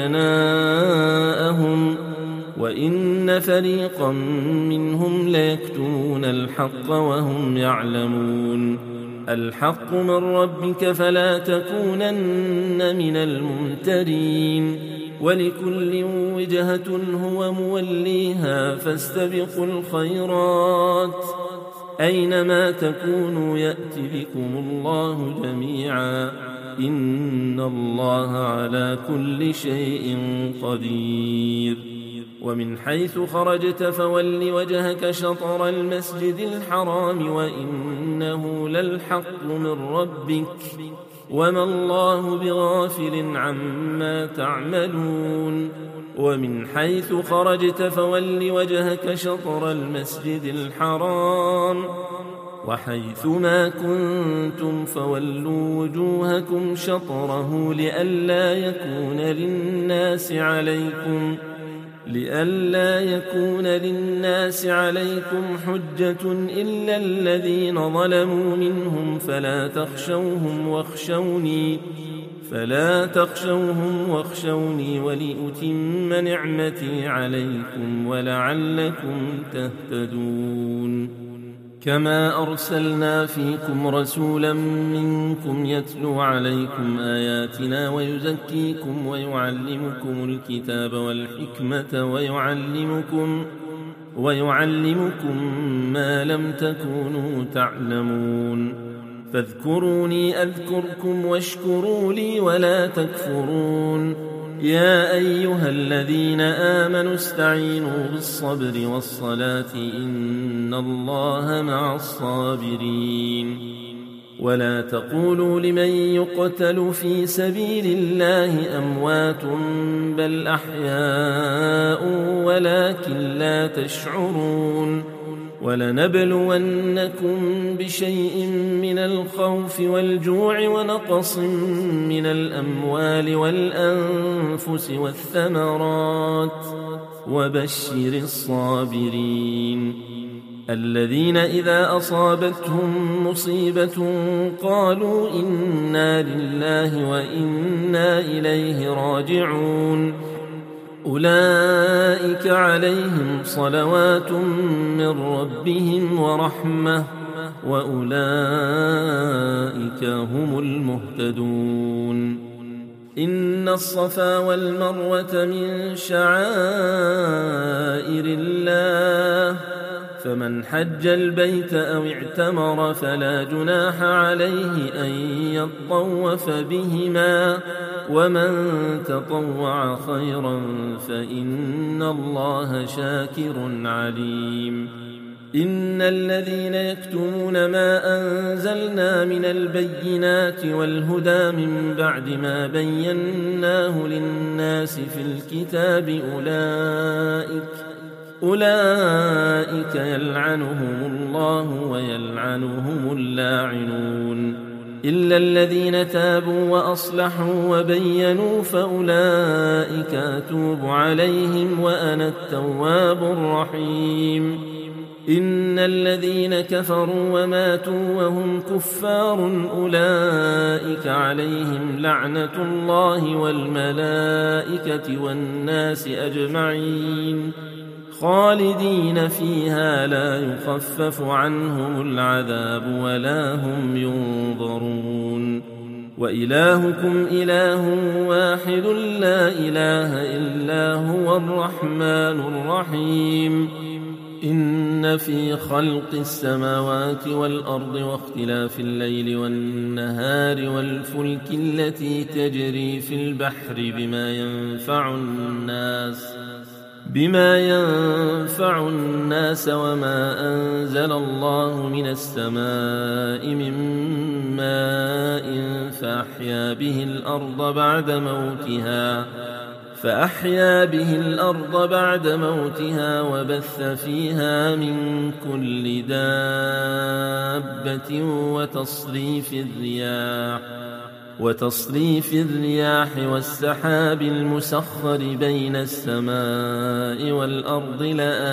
أبناءهم وإن فريقا منهم ليكتمون الحق وهم يعلمون. الحق من ربك فلا تكونن من الممترين ولكل وجهة هو موليها فاستبقوا الخيرات أينما تكونوا يأت بكم الله جميعا إن الله على كل شيء قدير. ومن حيث خرجت فول وجهك شطر المسجد الحرام وإنه للحق من ربك وما الله بغافل عما تعملون. ومن حيث خرجت فول وجهك شطر المسجد الحرام وحيث ما كنتم فولوا وجوهكم شطره لئلا يكون للناس عليكم لئلا يكون للناس عليكم حجة إلا الذين ظلموا منهم فلا تخشوهم واخشوني ولأتم نعمتي عليكم ولعلكم تهتدون. كما أرسلنا فيكم رسولا منكم يتلو عليكم آياتنا ويزكيكم ويعلمكم الكتاب والحكمة ويعلمكم ما لم تكونوا تعلمون. فاذكروني أذكركم واشكروا لي ولا تكفرون. يا أيها الذين آمنوا استعينوا بالصبر والصلاة إن الله مع الصابرين. ولا تقولوا لمن يقتل في سبيل الله أموات بل أحياء ولكن لا تشعرون. ولنبلونكم بشيء من الخوف والجوع ونقص من الأموال والأنفس والثمرات وبشر الصابرين الذين إذا أصابتهم مصيبة قالوا إنا لله وإنا إليه راجعون. أولئك عليهم صلوات من ربهم ورحمة وأولئك هم المهتدون. إن الصفا والمروة من شعائر الله فمن حج البيت أو اعتمر فلا جناح عليه أن يطوف بهما ومن تطوع خيرا فإن الله شاكر عليم. إن الذين يكتمون ما أنزلنا من البينات والهدى من بعد ما بيناه للناس في الكتاب أولئك يلعنهم الله ويلعنهم اللاعنون إلا الذين تابوا وأصلحوا وبينوا فأولئك أتوب عليهم وأنا التواب الرحيم. إن الذين كفروا وماتوا وهم كفار أولئك عليهم لعنة الله والملائكة والناس أجمعين خالدين فيها لا يخفف عنهم العذاب ولا هم ينظرون. وإلهكم إله واحد لا إله إلا هو الرحمن الرحيم. إن في خلق السماوات والأرض واختلاف الليل والنهار والفلك التي تجري في البحر بما ينفع الناس وما أنزل الله من السماء من ماء فأحيا به الأرض بعد موتها وبث فيها من كل دابة وتصريف الرياح والسحاب المسخر بين السماء والأرض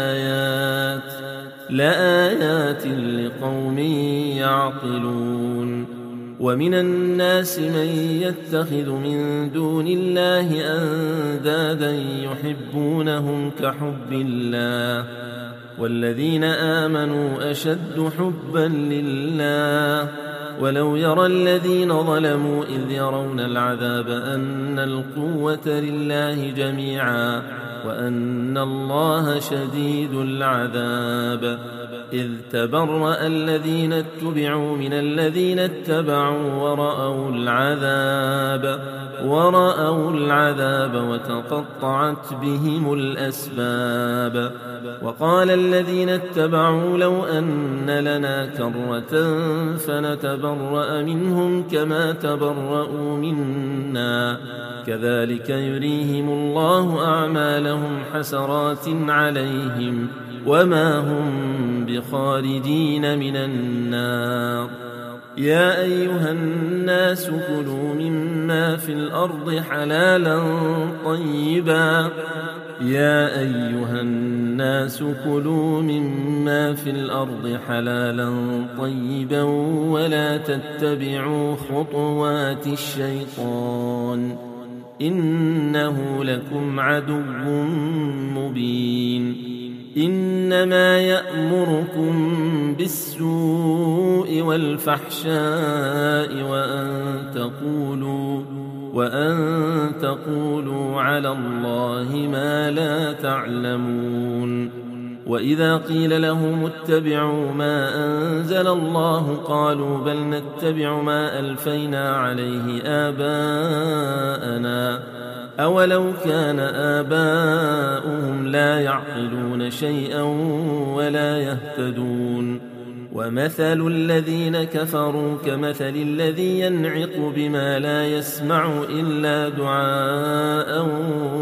لآيات لقوم يعقلون. ومن الناس من يتخذ من دون الله أندادا يحبونهم كحب الله والذين آمنوا أشد حبا لله. ولو يرى الذين ظلموا إذ يرون العذاب أن القوة لله جميعا وأن الله شديد العذاب. إذ تبرأ الذين اتبعوا من الذين اتبعوا ورأوا العذاب وتقطعت بهم الأسباب. وقال الذين اتبعوا لو أن لنا كرة فنتبرأ منهم كما تبرأوا منا كذلك يريهم الله أعمالهم حسرات عليهم وما هم بخارجين من النار. يا أيها الناس كلوا مما في الأرض حلالا طيبا يا أيها الناس كلوا مما في الأرض حلالا طيبا ولا تتبعوا خطوات الشيطان إنه لكم عدو مبين إنما يأمركم بالسوء والفحشاء وأن تقولوا على الله ما لا تعلمون وإذا قيل لهم اتبعوا ما أنزل الله قالوا بل نتبع ما ألفينا عليه آباءنا أولو كان آباؤهم لا يعقلون شيئا ولا يهتدون ومثل الذين كفروا كمثل الذي ينعق بما لا يسمع إلا دعاء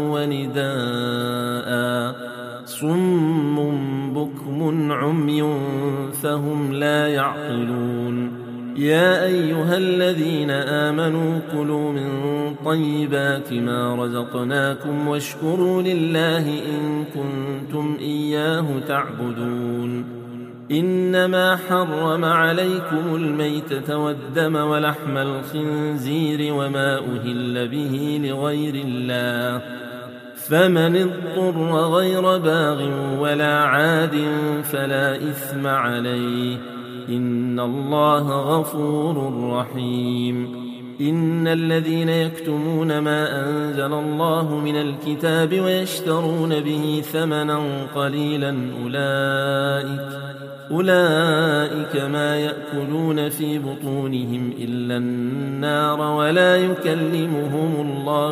ونداء صم بكم عمي فهم لا يعقلون يا أيها الذين آمنوا كلوا من طيبات ما رزقناكم واشكروا لله إن كنتم إياه تعبدون إنما حرم عليكم الميتة والدم ولحم الخنزير وما أهل به لغير الله فمن اضطر غير باغ ولا عاد فلا إثم عليه إن الله غفور رحيم إن الذين يكتمون ما أنزل الله من الكتاب ويشترون به ثمنا قليلا أولئك ما يأكلون في بطونهم إلا النار ولا يكلمهم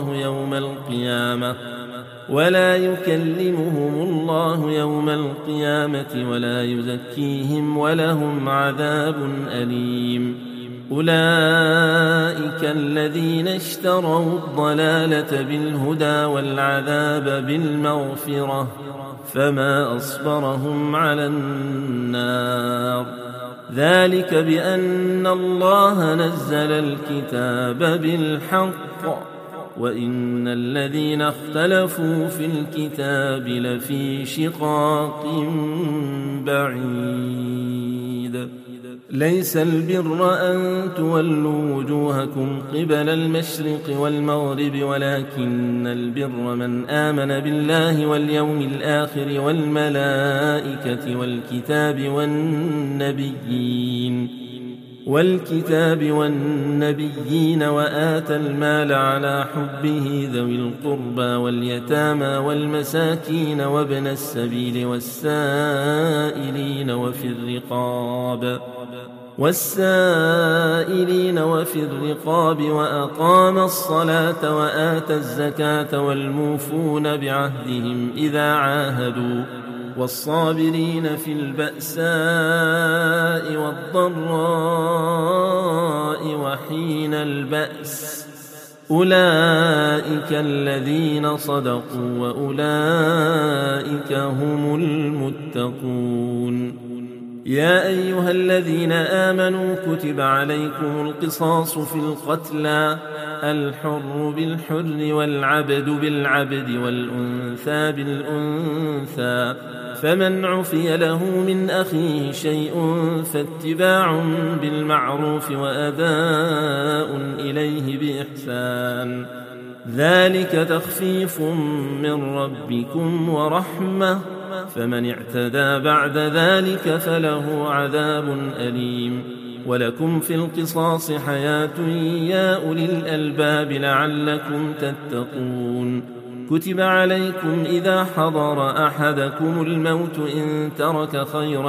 الله يوم القيامة ولا يزكيهم ولهم عذاب أليم أولئك الذين اشتروا الضلالة بالهدى والعذاب بالمغفرة فما أصبرهم على النار ذلك بأن الله نزل الكتاب بالحق وإن الذين اختلفوا في الكتاب لفي شقاق بعيد ليس البر أن تولوا وجوهكم قبل المشرق والمغرب ولكن البر من آمن بالله واليوم الآخر والملائكة والنبيين وآتى المال على حبه ذوي القربى واليتامى والمساكين وابن السبيل والسائلين وفي الرقاب وأقام الصلاة وآتى الزكاة والموفون بعهدهم إذا عاهدوا والصابرين في البأساء والضراء وحين البأس أولئك الذين صدقوا وأولئك هم المتقون يا أيها الذين آمنوا كتب عليكم القصاص في القتلى الحر بالحر والعبد بالعبد والأنثى بالأنثى فمن عفي له من أخيه شيء فاتباع بالمعروف وأداء إليه بإحسان ذلك تخفيف من ربكم ورحمة فمن اعتدى بعد ذلك فله عذاب أليم ولكم في القصاص حياة يا أولي الألباب لعلكم تتقون كتب عليكم إذا حضر أحدكم الموت إن ترك خيرا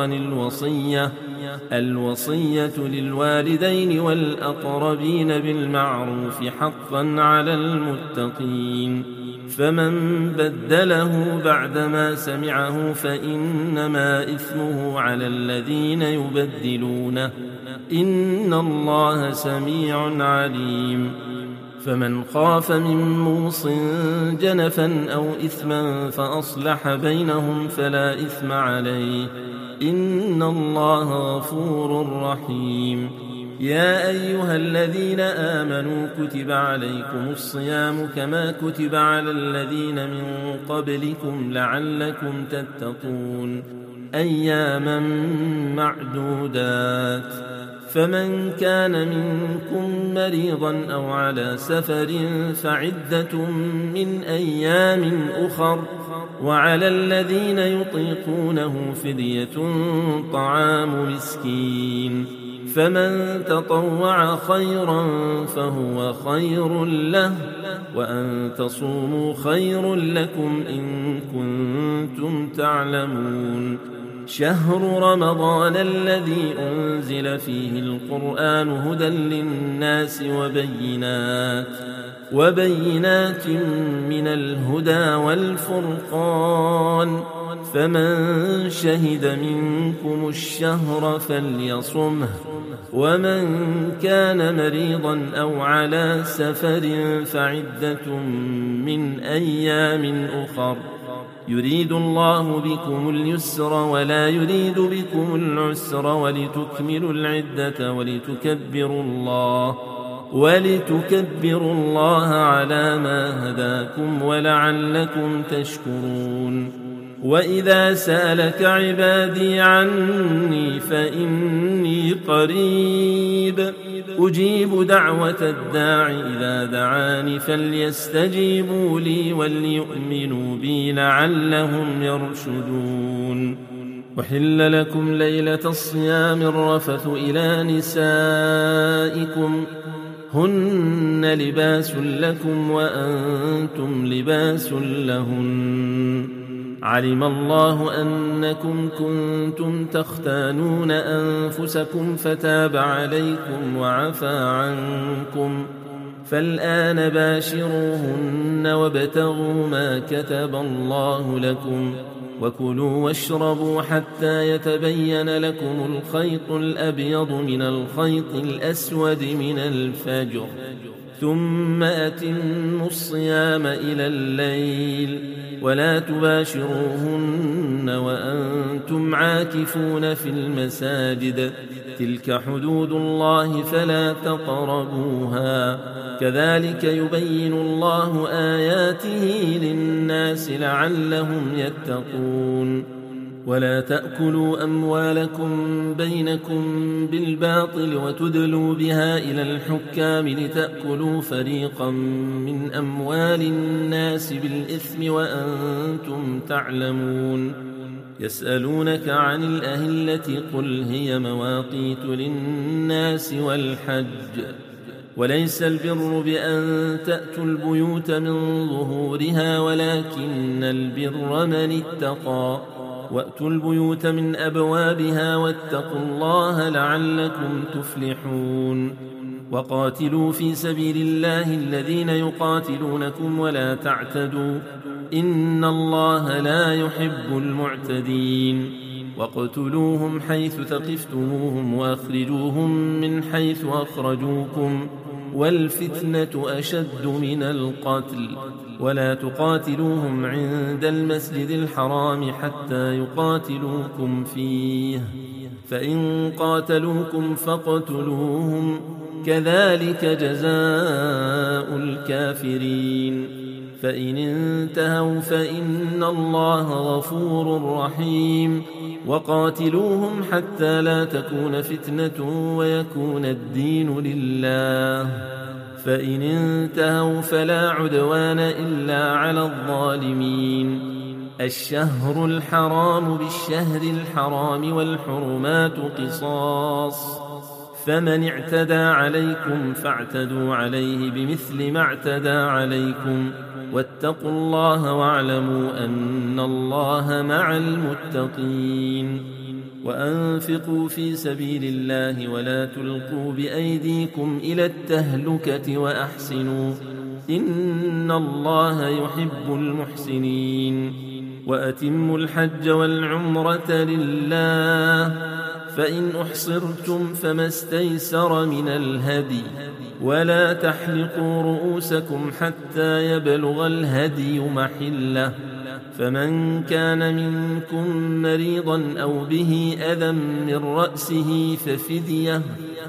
الوصية للوالدين والأقربين بالمعروف حقا على المتقين فمن بدله بعدما سمعه فإنما إثمه على الذين يبدلونه إن الله سميع عليم فمن خاف من موص جنفا أو إثما فأصلح بينهم فلا إثم عليه إن الله غفور رحيم يا أيها الذين آمنوا كتب عليكم الصيام كما كتب على الذين من قبلكم لعلكم تتقون أياما معدودات فمن كان منكم مريضا أو على سفر فعدة من أيام أخر وعلى الذين يطيقونه فدية طعام مسكين فمن تطوع خيرا فهو خير له وأن تصوموا خير لكم إن كنتم تعلمون شهر رمضان الذي أنزل فيه القرآن هدى للناس وبينات من الهدى والفرقان فمن شهد منكم الشهر فليصمه ومن كان مريضا أو على سفر فعدة من أيام أخر يريد الله بكم اليسر ولا يريد بكم العسر ولتكملوا العدة ولتكبروا الله على ما هداكم ولعلكم تشكرون وإذا سألك عبادي عني فإني قريب أجيب دعوة الداع إذا دعاني فليستجيبوا لي وليؤمنوا بي لعلهم يرشدون أحل لكم ليلة الصيام الرفث إلى نسائكم هن لباس لكم وأنتم لباس لهن علم الله أنكم كنتم تختانون أنفسكم فتاب عليكم وعفى عنكم فالآن باشروهن وابتغوا ما كتب الله لكم وكلوا واشربوا حتى يتبين لكم الخيط الأبيض من الخيط الأسود من الفجر ثم أتموا الصيام إلى الليل ولا تباشروهن وأنتم عاكفون في المساجد تلك حدود الله فلا تقربوها كذلك يبين الله آياته للناس لعلهم يتقون ولا تأكلوا أموالكم بينكم بالباطل وتدلوا بها إلى الحكام لتأكلوا فريقا من أموال الناس بالإثم وأنتم تعلمون يسألونك عن الأهلة قل هي مواقيت للناس والحج وليس البر بأن تأتوا البيوت من ظهورها ولكن البر من اتقى وأتوا البيوت من أبوابها واتقوا الله لعلكم تفلحون وقاتلوا في سبيل الله الذين يقاتلونكم ولا تعتدوا إن الله لا يحب المعتدين واقتلوهم حيث ثقفتموهم وأخرجوهم من حيث أخرجوكم والفتنة أشد من القتل ولا تقاتلوهم عند المسجد الحرام حتى يقاتلوكم فيه فإن قاتلوكم فاقتلوهم كذلك جزاء الكافرين فإن انتهوا فإن الله غفور رحيم وقاتلوهم حتى لا تكون فتنة ويكون الدين لله فإن انتهوا فلا عدوان إلا على الظالمين الشهر الحرام بالشهر الحرام والحرمات قصاص فمن اعتدى عليكم فاعتدوا عليه بمثل ما اعتدى عليكم واتقوا الله واعلموا أن الله مع المتقين وأنفقوا في سبيل الله ولا تلقوا بأيديكم إلى التهلكة وأحسنوا إن الله يحب المحسنين وأتموا الحج والعمرة لله فإن أحصرتم فما استيسر من الهدي ولا تحلقوا رؤوسكم حتى يبلغ الهدي محله فمن كان منكم مريضا أو به أذى من رأسه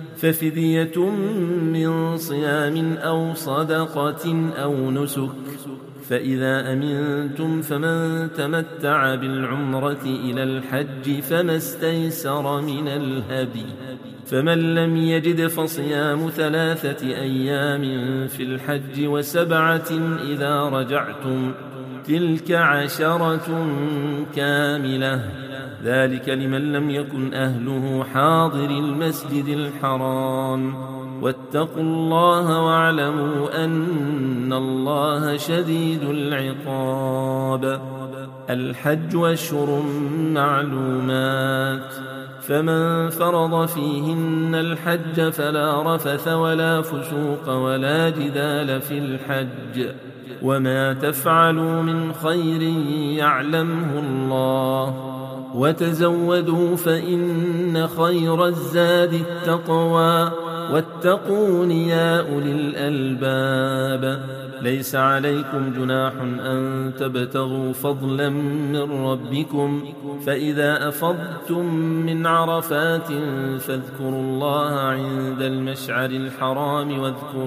ففدية من صيام أو صدقة أو نسك، فإذا أمنتم فمن تمتع بالعمرة إلى الحج فما استيسر من الهدي، فمن لم يجد فصيام 3 أيام في الحج و7 إذا رجعتم، تلك 10 كاملة، ذلك لمن لم يكن أهله حاضر المسجد الحرام. واتقوا الله واعلموا أن الله شديد العقاب. الحج أشهر معلومات، فمن فرض فيهن الحج فلا رفث ولا فسوق ولا جدال في الحج، وما تفعلوا من خير يعلمه الله، وتزودوا فإن خير الزاد التقوى، واتقون يا أولي الألباب. ليس عليكم جناح أن تبتغوا فضلا من ربكم، فإذا أفضتم من عرفات فاذكروا الله عند المشعر الحرام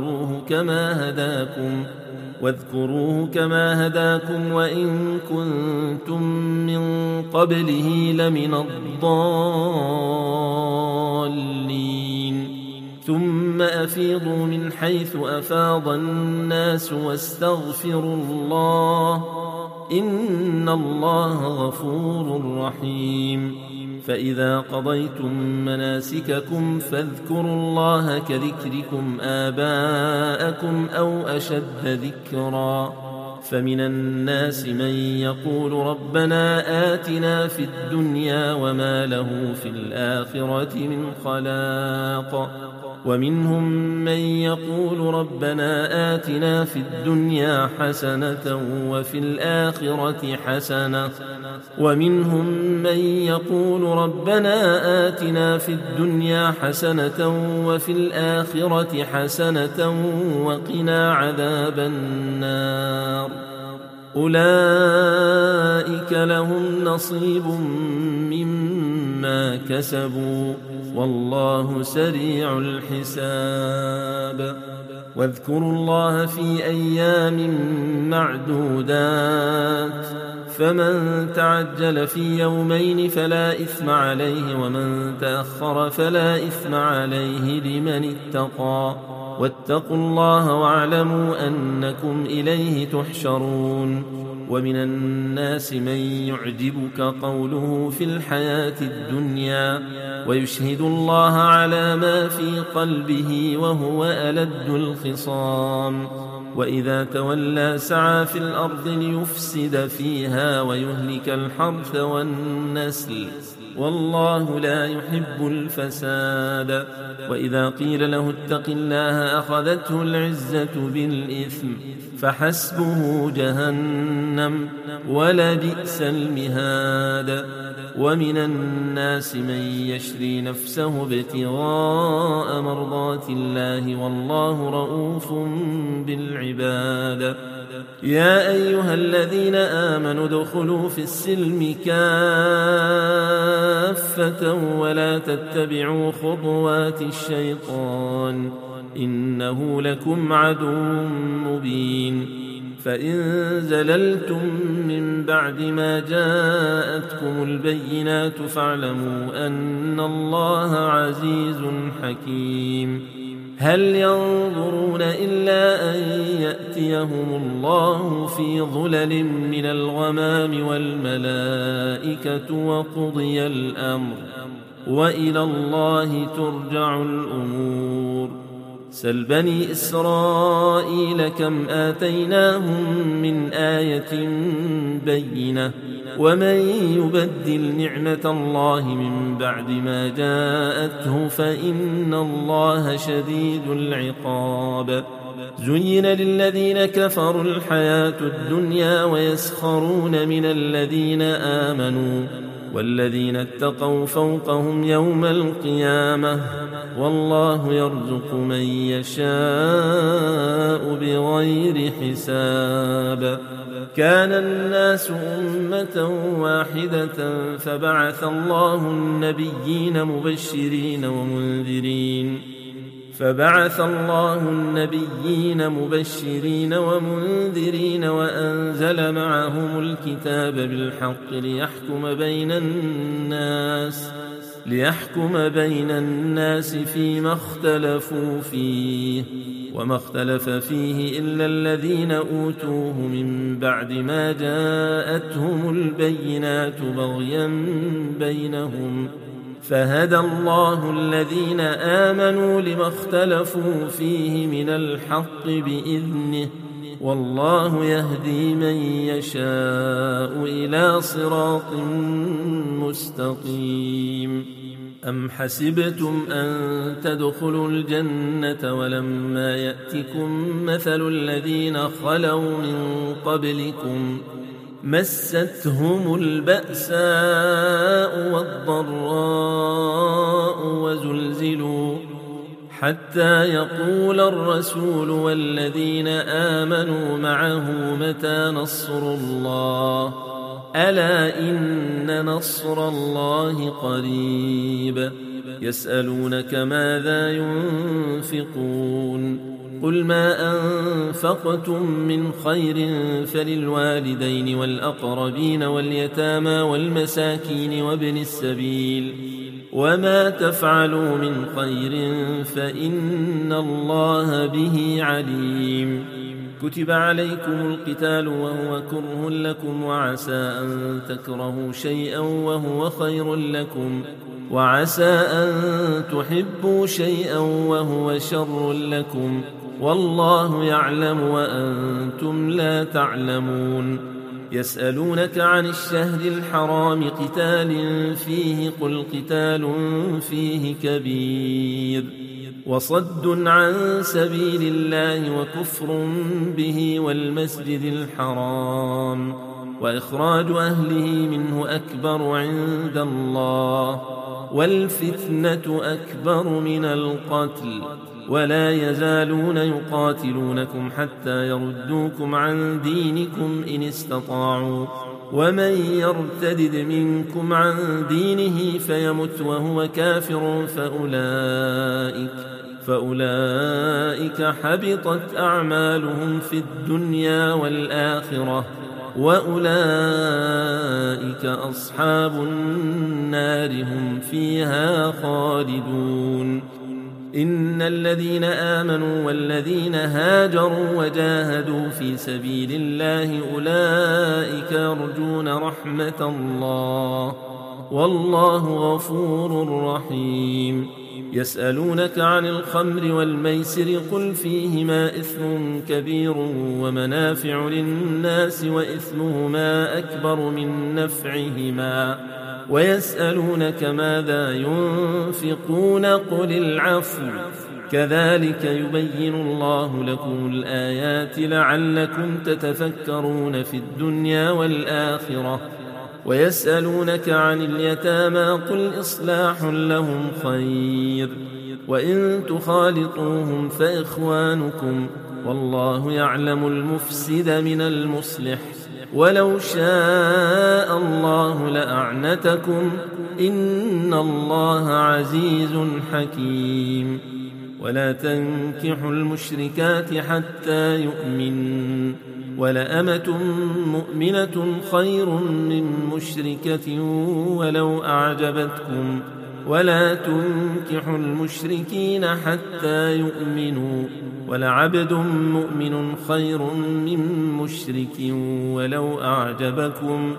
واذكروه كما هداكم وإن كنتم من قبله لمن الضالين. ثم أفيضوا من حيث أفاض الناس واستغفروا الله، إن الله غفور رحيم. فإذا قضيتم مناسككم فاذكروا الله كذكركم آباءكم أو أشد ذكرا. فمن الناس من يقول ربنا آتنا في الدنيا وما له في الآخرة من خلاق، ومنهم من يقول ربنا آتنا في الدنيا حسنة وفي الآخرة حسنة، ومنهم من يقول ربنا آتنا في الدنيا حسنة وفي الآخرة حسنة وقنا عذاب النار. أولئك لهم نصيب مما كسبوا والله سريع الحساب. واذكروا الله في أيام معدودات، فمن تعجل في يومين فلا إثم عليه، ومن تأخر فلا إثم عليه لمن اتقى. واتقوا الله واعلموا أنكم إليه تحشرون. ومن الناس من يعجبك قوله في الحياة الدنيا ويشهد الله على ما في قلبه وهو ألد الخصام، وإذا تولى سعى في الأرض ليفسد فيها ويهلك الحرث والنسل، والله لا يحب الفساد. وإذا قيل له اتق الله أخذته العزة بالإثم، فحسبه جهنم ولبئس المهاد. ومن الناس من يشري نفسه ابتغاء مرضات الله والله رؤوف بالعباد. يا أيها الذين آمنوا ادخلوا في السلم كافة ولا تتبعوا خطوات الشيطان إنه لكم عدو مبين. فإن زللتم من بعد ما جاءتكم البينات فاعلموا أن الله عزيز حكيم. هل ينظرون إلا أن يأتيهم الله في ظلل من الغمام والملائكة وقضي الأمر وإلى الله ترجع الأمور. سل بني إسرائيل كم آتيناهم من آية بينة ومن يبدل نعمة الله من بعد ما جاءته فإن الله شديد العقاب. زين للذين كفروا الحياة الدنيا ويسخرون من الذين آمنوا والذين اتقوا فوقهم يوم القيامة والله يرزق من يشاء بغير حساب. كان الناس أمة واحدة فبعث الله النبيين مبشرين ومنذرين وأنزل معهم الكتاب بالحق ليحكم بين الناس فيما اختلفوا فيه وما اختلف فيه إلا الذين أوتوه من بعد ما جاءتهم البينات بغيا بينهم فهدى الله الذين آمنوا لما اختلفوا فيه من الحق بإذنه والله يهدي من يشاء إلى صراط مستقيم. أم حسبتم أن تدخلوا الجنة ولما يأتكم مثل الذين خلوا من قبلكم مستهم البأساء والضراء وزلزلوا حتى يقول الرسول والذين آمنوا معه متى نصر الله ألا إن نصر الله قريب. يسألونك ماذا ينفقون قل ما أنفقتم من خير فللوالدين والأقربين واليتامى والمساكين وابن السبيل وما تفعلوا من خير فإن الله به عليم. كتب عليكم القتال وهو كره لكم وعسى أن تكرهوا شيئا وهو خير لكم وعسى أن تحبوا شيئا وهو شر لكم والله يعلم وأنتم لا تعلمون. يسألونك عن الشهر الحرام قتال فيه قل قتال فيه كبير وصد عن سبيل الله وكفر به والمسجد الحرام وإخراج أهله منه أكبر عند الله والفتنة أكبر من القتل ولا يزالون يقاتلونكم حتى يردوكم عن دينكم إن استطاعوا ومن يرتدد منكم عن دينه فيمت وهو كافر فأولئك حبطت أعمالهم في الدنيا والآخرة وأولئك أصحاب النار هم فيها خالدون. إن الذين آمنوا والذين هاجروا وجاهدوا في سبيل الله أولئك يرجون رحمة الله والله غفور رحيم. يسألونك عن الخمر والميسر قل فيهما إثم كبير ومنافع للناس وإثمهما أكبر من نفعهما ويسألونك ماذا ينفقون قل العفو كذلك يبين الله لكم الآيات لعلكم تتفكرون في الدنيا والآخرة. ويسألونك عن اليتامى قل إصلاح لهم خير وإن تخالطوهم فإخوانكم والله يعلم المفسد من المصلح ولو شاء الله لأعنتكم إن الله عزيز حكيم. ولا تنكحوا المشركات حتى يؤمنوا ولأمة مؤمنة خير من مشركة ولو أعجبتكم ولا تنكحوا المشركين حتى يؤمنوا ولعبد مؤمن خير من مشرك ولو أعجبكم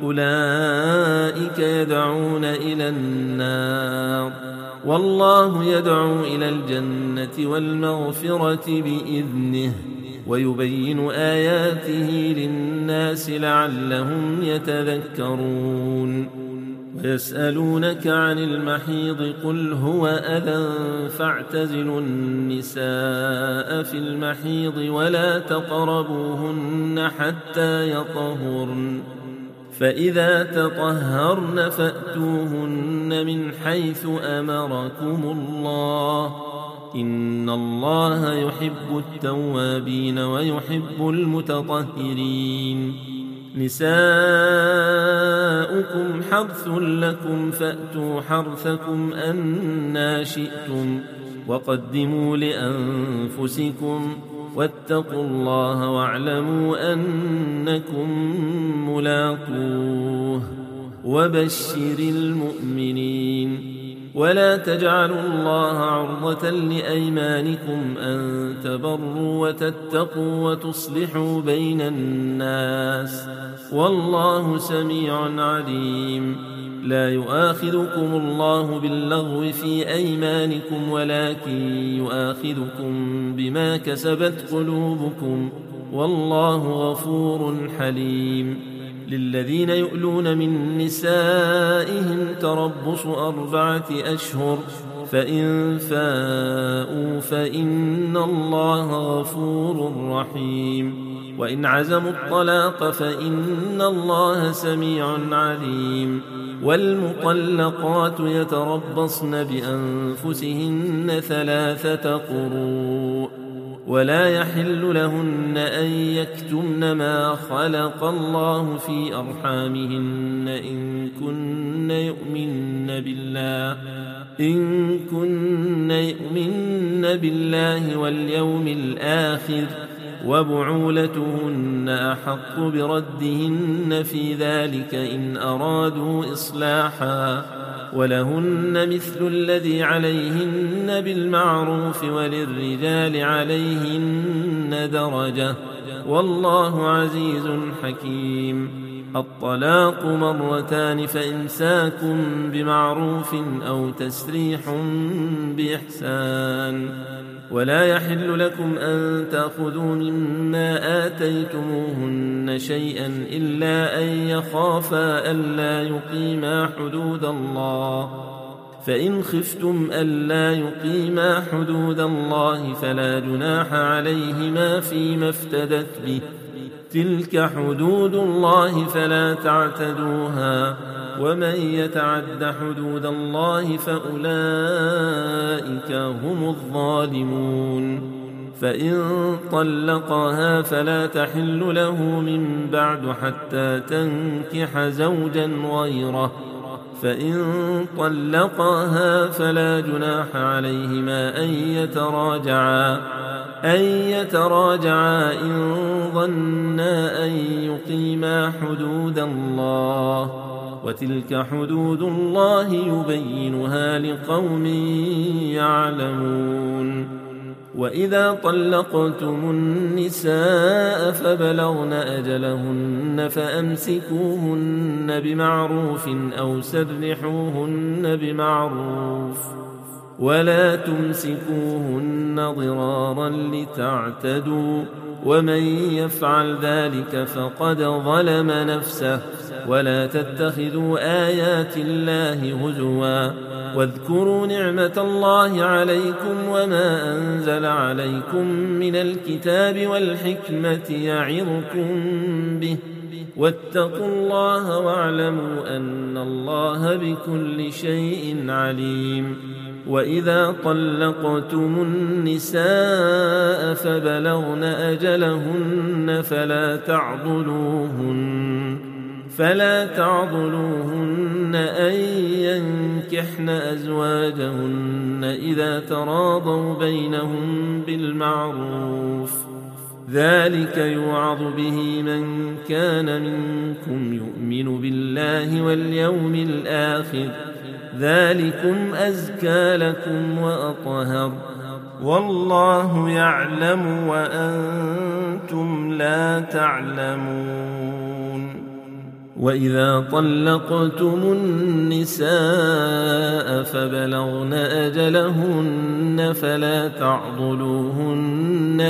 أولئك يدعون إلى النار والله يدعو إلى الجنة والمغفرة بإذنه ويبين آياته للناس لعلهم يتذكرون. ويسألونك عن المحيض قل هو أذى فاعتزلوا النساء في المحيض ولا تقربوهن حتى يطهرن فإذا تطهرن فأتوهن من حيث أمركم الله إن الله يحب التوابين ويحب المتطهرين نساؤكم حرث لكم فأتوا حرثكم أنى شئتم وقدموا لأنفسكم واتقوا الله واعلموا أنكم ملاقوه وبشر المؤمنين ولا تجعلوا الله عرضة لأيمانكم أن تبروا وتتقوا وتصلحوا بين الناس والله سميع عليم لا يؤاخذكم الله باللغو في أيمانكم ولكن يؤاخذكم بما كسبت قلوبكم والله غفور حليم للذين يؤلون من نسائهم تربص 4 أشهر فإن فاءوا فإن الله غفور رحيم وإن عزموا الطلاق فإن الله سميع عليم والمطلقات يتربصن بأنفسهن 3 قروء ولا يحل لهن أن يكتمن ما خلق الله في أرحامهن إن كن يؤمن بالله واليوم الآخر وبعولتهن أحق بردهن في ذلك إن أرادوا إصلاحا ولهن مثل الذي عليهن بالمعروف وللرجال عليهن درجة والله عزيز حكيم الطلاق 2 فإمساك بمعروف أو تسريح بإحسان ولا يحل لكم أن تأخذوا مما آتيتموهن شيئا إلا أن يخافا ألا يقيما حدود الله فإن خفتم ألا يقيما حدود الله فلا جناح عليهما فيما افتدت به تلك حدود الله فلا تعتدوها ومن يتعد حدود الله فأولئك هم الظالمون فإن طلقها فلا تحل له من بعد حتى تنكح زوجا غيره فإن طلقها فلا جناح عليهما أن يتراجعا إن ظنا أن يقيما حدود الله وتلك حدود الله يبينها لقوم يعلمون وإذا طلقتم النساء فبلغن أجلهن فأمسكوهن بمعروف أو سرحوهن بمعروف ولا تمسكوهن ضرارا لتعتدوا ومن يفعل ذلك فقد ظلم نفسه ولا تتخذوا آيات الله هزوا واذكروا نعمة الله عليكم وما أنزل عليكم من الكتاب والحكمة يعظكم به واتقوا الله واعلموا أن الله بكل شيء عليم وإذا طلقتم النساء فبلغن أجلهن فلا تعضلوهن أن ينكحن أزواجهن إذا تراضوا بينهم بالمعروف ذلك يوعظ به من كان منكم يؤمن بالله واليوم الآخر ذلكم أزكى لكم وأطهر والله يعلم وأنتم لا تعلمون وإذا طلقتم النساء فبلغن أجلهن فلا تعضلوهن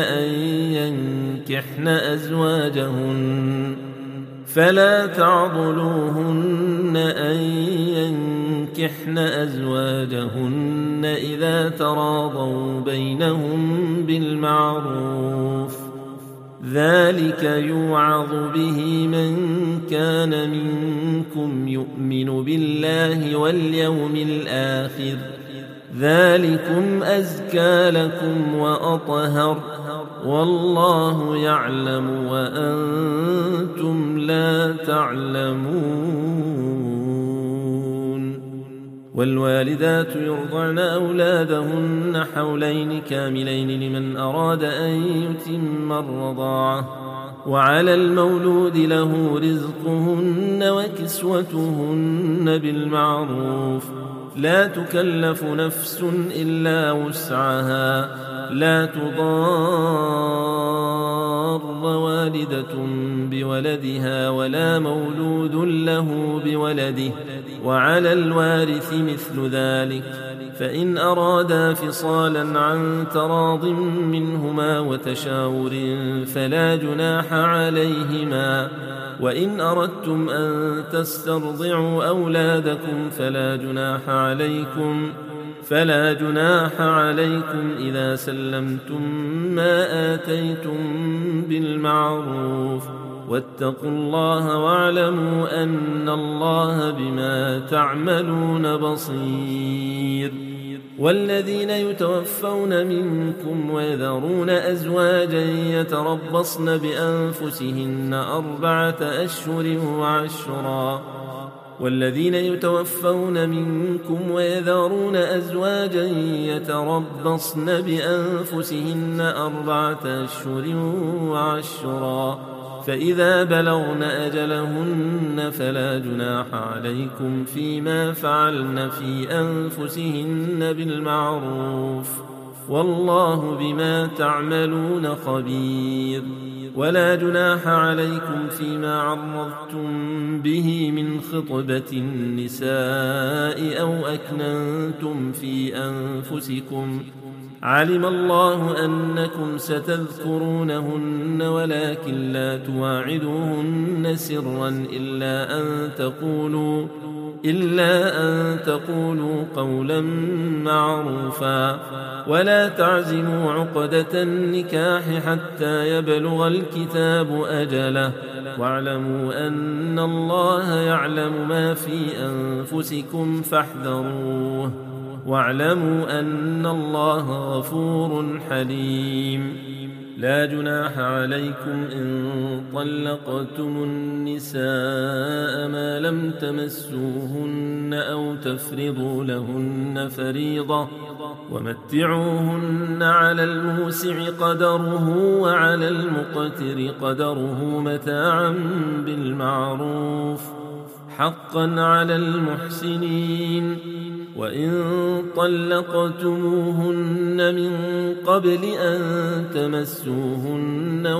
أن ينكحن أزواجهن إذا تراضوا بينهم بالمعروف ذلك يوعظ به من كان منكم يؤمن بالله واليوم الآخر ذلكم أزكى لكم وأطهر والله يعلم وأنتم لا تعلمون. والوالدات يرضعن أولادهن حولين كاملين لمن أراد أن يتم الرضاعة، وعلى المولود له رزقهن وكسوتهن بالمعروف، لا تكلف نفس إلا وسعها، لا تضار والدة بولدها ولا مولود له بولده، وعلى الوارث مثل ذلك، فإن أرادا فصالا عن تراض منهما وتشاور فلا جناح عليهما. وإن أردتم أن تسترضعوا أولادكم فلا جناح عليكم إذا سلمتم ما آتيتم بالمعروف، واتقوا الله واعلموا أن الله بما تعملون بصير. والذين يتوفون منكم ويذرون أزواجا يتربصن بأنفسهن 4 أشهر وعشرا، والذين يتوفون منكم ويذرون أزواجا يتربصن بأنفسهن 4 أشهر وعشرا، فإذا بلغن أجلهن فلا جناح عليكم فيما فعلن في أنفسهن بالمعروف، والله بما تعملون خبير. ولا جناح عليكم فيما عرضتم به من خطبة النساء أو أكننتم في أنفسكم، علم الله أنكم ستذكرونهن ولكن لا تواعدوهن سرا إلا أن تقولوا قولا معروفا، ولا تعزموا عقدة النكاح حتى يبلغ الكتاب أجله، واعلموا أن الله يعلم ما في أنفسكم فاحذروه، واعلموا أن الله غفور حليم. لا جناح عليكم إن طلقتم النساء ما لم تمسوهن أو تفرضوا لهن فريضة، ومتعوهن على الموسع قدره وعلى المقتر قدره متاعا بالمعروف، حقا على المحسنين. وإن طلقتموهن من قبل أن تمسوهن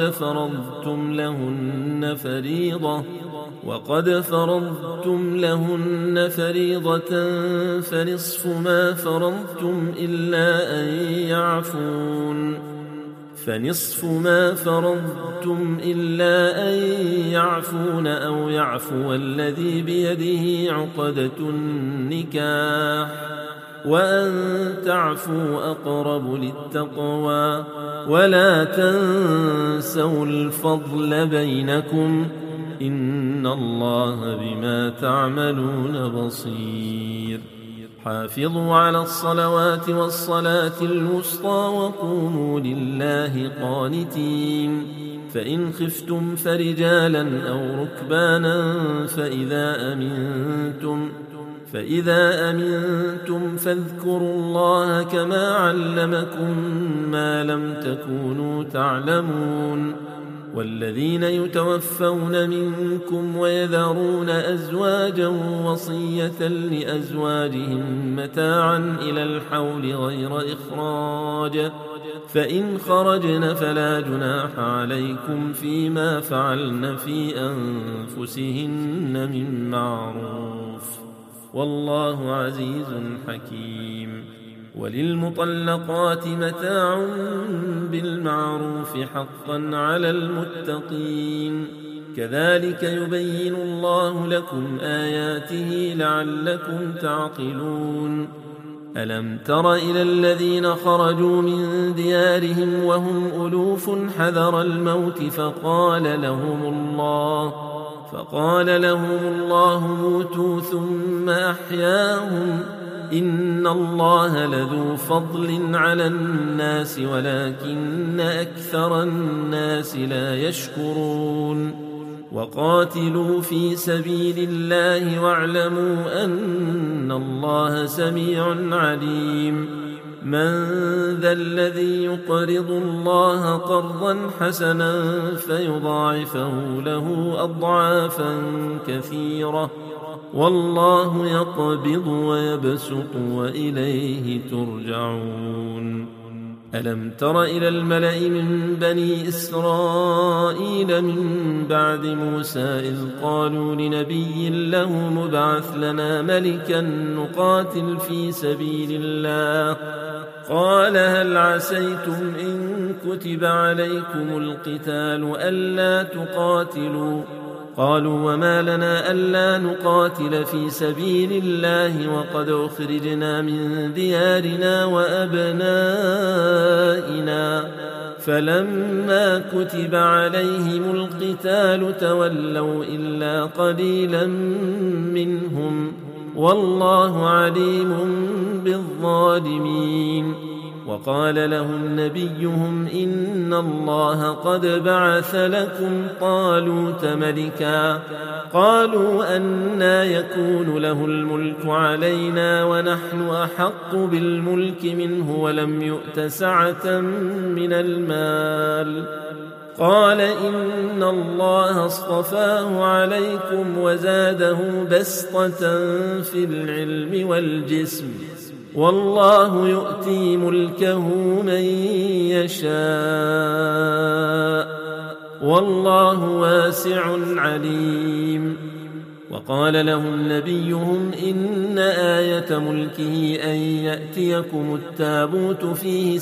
وقد فرضتم لهن فريضة فنصف ما فرضتم إلا أن يعفون أو يعفو الذي بيده عقدة النكاح، وأن تعفوا أقرب للتقوى، ولا تنسوا الفضل بينكم، إن الله بما تعملون بصير. حافظوا على الصلوات والصلاة الوسطى وقوموا لله قانتين. فإن خفتم فرجالا أو ركبانا فإذا أمنتم فاذكروا الله كما علمكم ما لم تكونوا تعلمون. والذين يتوفون منكم ويذرون أزواجا وصية لأزواجهم متاعا إلى الحول غير إخراج، فإن خرجن فلا جناح عليكم فيما فعلن في أنفسهن من معروف، والله عزيز حكيم. وللمطلقات متاع بالمعروف حقا على المتقين، كذلك يبين الله لكم آياته لعلكم تعقلون. ألم تر إلى الذين خرجوا من ديارهم وهم ألوف حذر الموت فقال لهم الله موتوا ثم أحياهم إن الله لذو فضل على الناس ولكن أكثر الناس لا يشكرون وقاتلوا في سبيل الله واعلموا أن الله سميع عليم من ذا الذي يقرض الله قرضا حسنا فيضاعفه له أضعافا كثيرة والله يقبض ويبسط وإليه ترجعون ألم تر إلى الملأ من بني إسرائيل من بعد موسى إذ قالوا لنبي له مبعث لنا ملكا نقاتل في سبيل الله قال هل عسيتم إن كتب عليكم القتال ألا تقاتلوا قالوا وما لنا ألا نقاتل في سبيل الله وقد أخرجنا من ديارنا وأبنائنا فلما كتب عليهم القتال تولوا إلا قليلا منهم والله عليم بالظالمين وقال لهم نبيهم إن الله قد بعث لكم طالوت ملكا قالوا أنى يكون له الملك علينا ونحن أحق بالملك منه ولم يؤت سعة من المال قال إن الله اصطفاه عليكم وزاده بسطة في العلم والجسم والله يؤتي ملكه من يشاء والله واسع عليم وقال لهم نبيهم إن آية ملكه أن يأتيكم التابوت فيه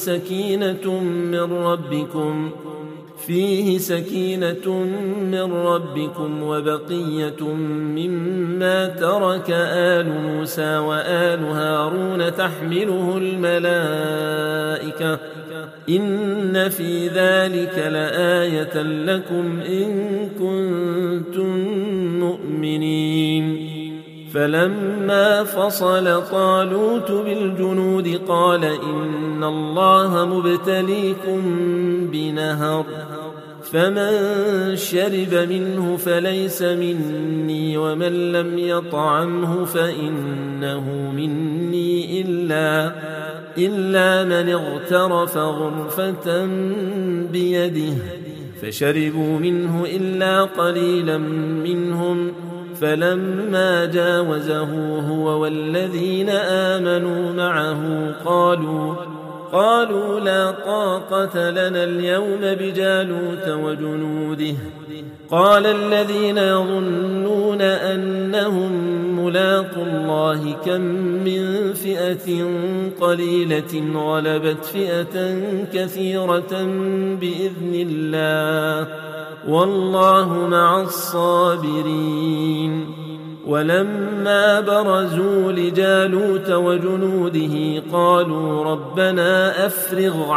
سكينة من ربكم وبقية مما ترك آل موسى وآل هارون تحمله الملائكة إن في ذلك لآية لكم إن كنتم مؤمنين فلما فصل طالوت بالجنود قال إن الله مبتليكم بنهر فمن شرب منه فليس مني ومن لم يطعمه فإنه مني إلا من اغترف غرفة بيده فشربوا منه إلا قليلا منهم فلما جاوزه هو والذين آمنوا معه قالوا لا طاقة لنا اليوم بجالوت وجنوده قال الذين يظنون أنهم ملاقوا الله كم من فئة قليلة غلبت فئة كثيرة بإذن الله والله مع الصابرين ولما برزوا لجالوت وجنوده قالوا ربنا أفرغ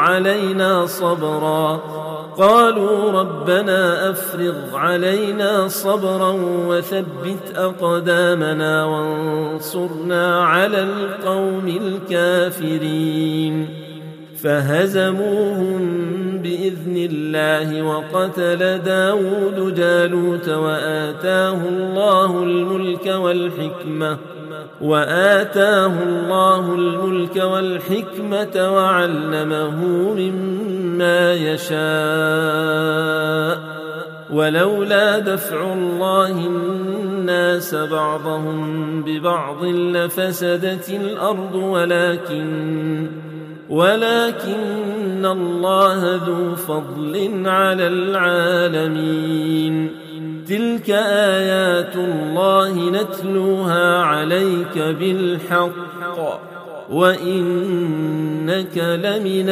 علينا صبرا وثبت أقدامنا وانصرنا على القوم الكافرين فهزموهم بإذن الله وقتل داود جالوت وآتاه الله الملك والحكمة وعلمه مما يشاء ولولا دفع الله الناس بعضهم ببعض لفسدت الأرض ولكن الله ذو فضل على العالمين تلك آيات الله نتلوها عليك بالحق وإنك لمن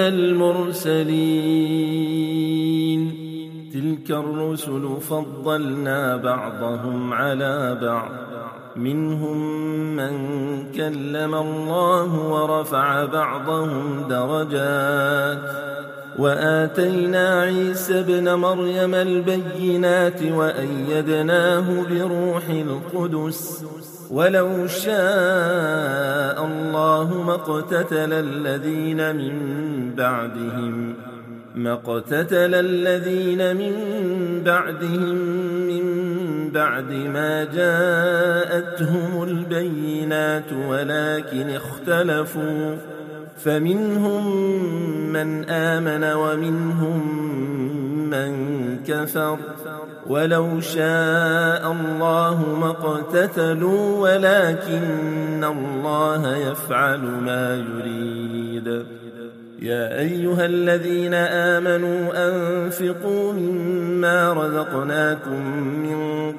المرسلين تلك الرسل فضلنا بعضهم على بعض منهم من كلم الله ورفع بعضهم درجات وآتينا عيسى ابن مريم البينات وأيدناه بروح القدس ولو شاء الله ما اقتتل الذين من بعدهم من بعد ما جاءتهم البينات ولكن اختلفوا فمنهم من آمن ومنهم من كفر ولو شاء الله ما اقتتلوا ولكن الله يفعل ما يريد. يا أيها الذين آمنوا أنفقوا مما رزقناكم من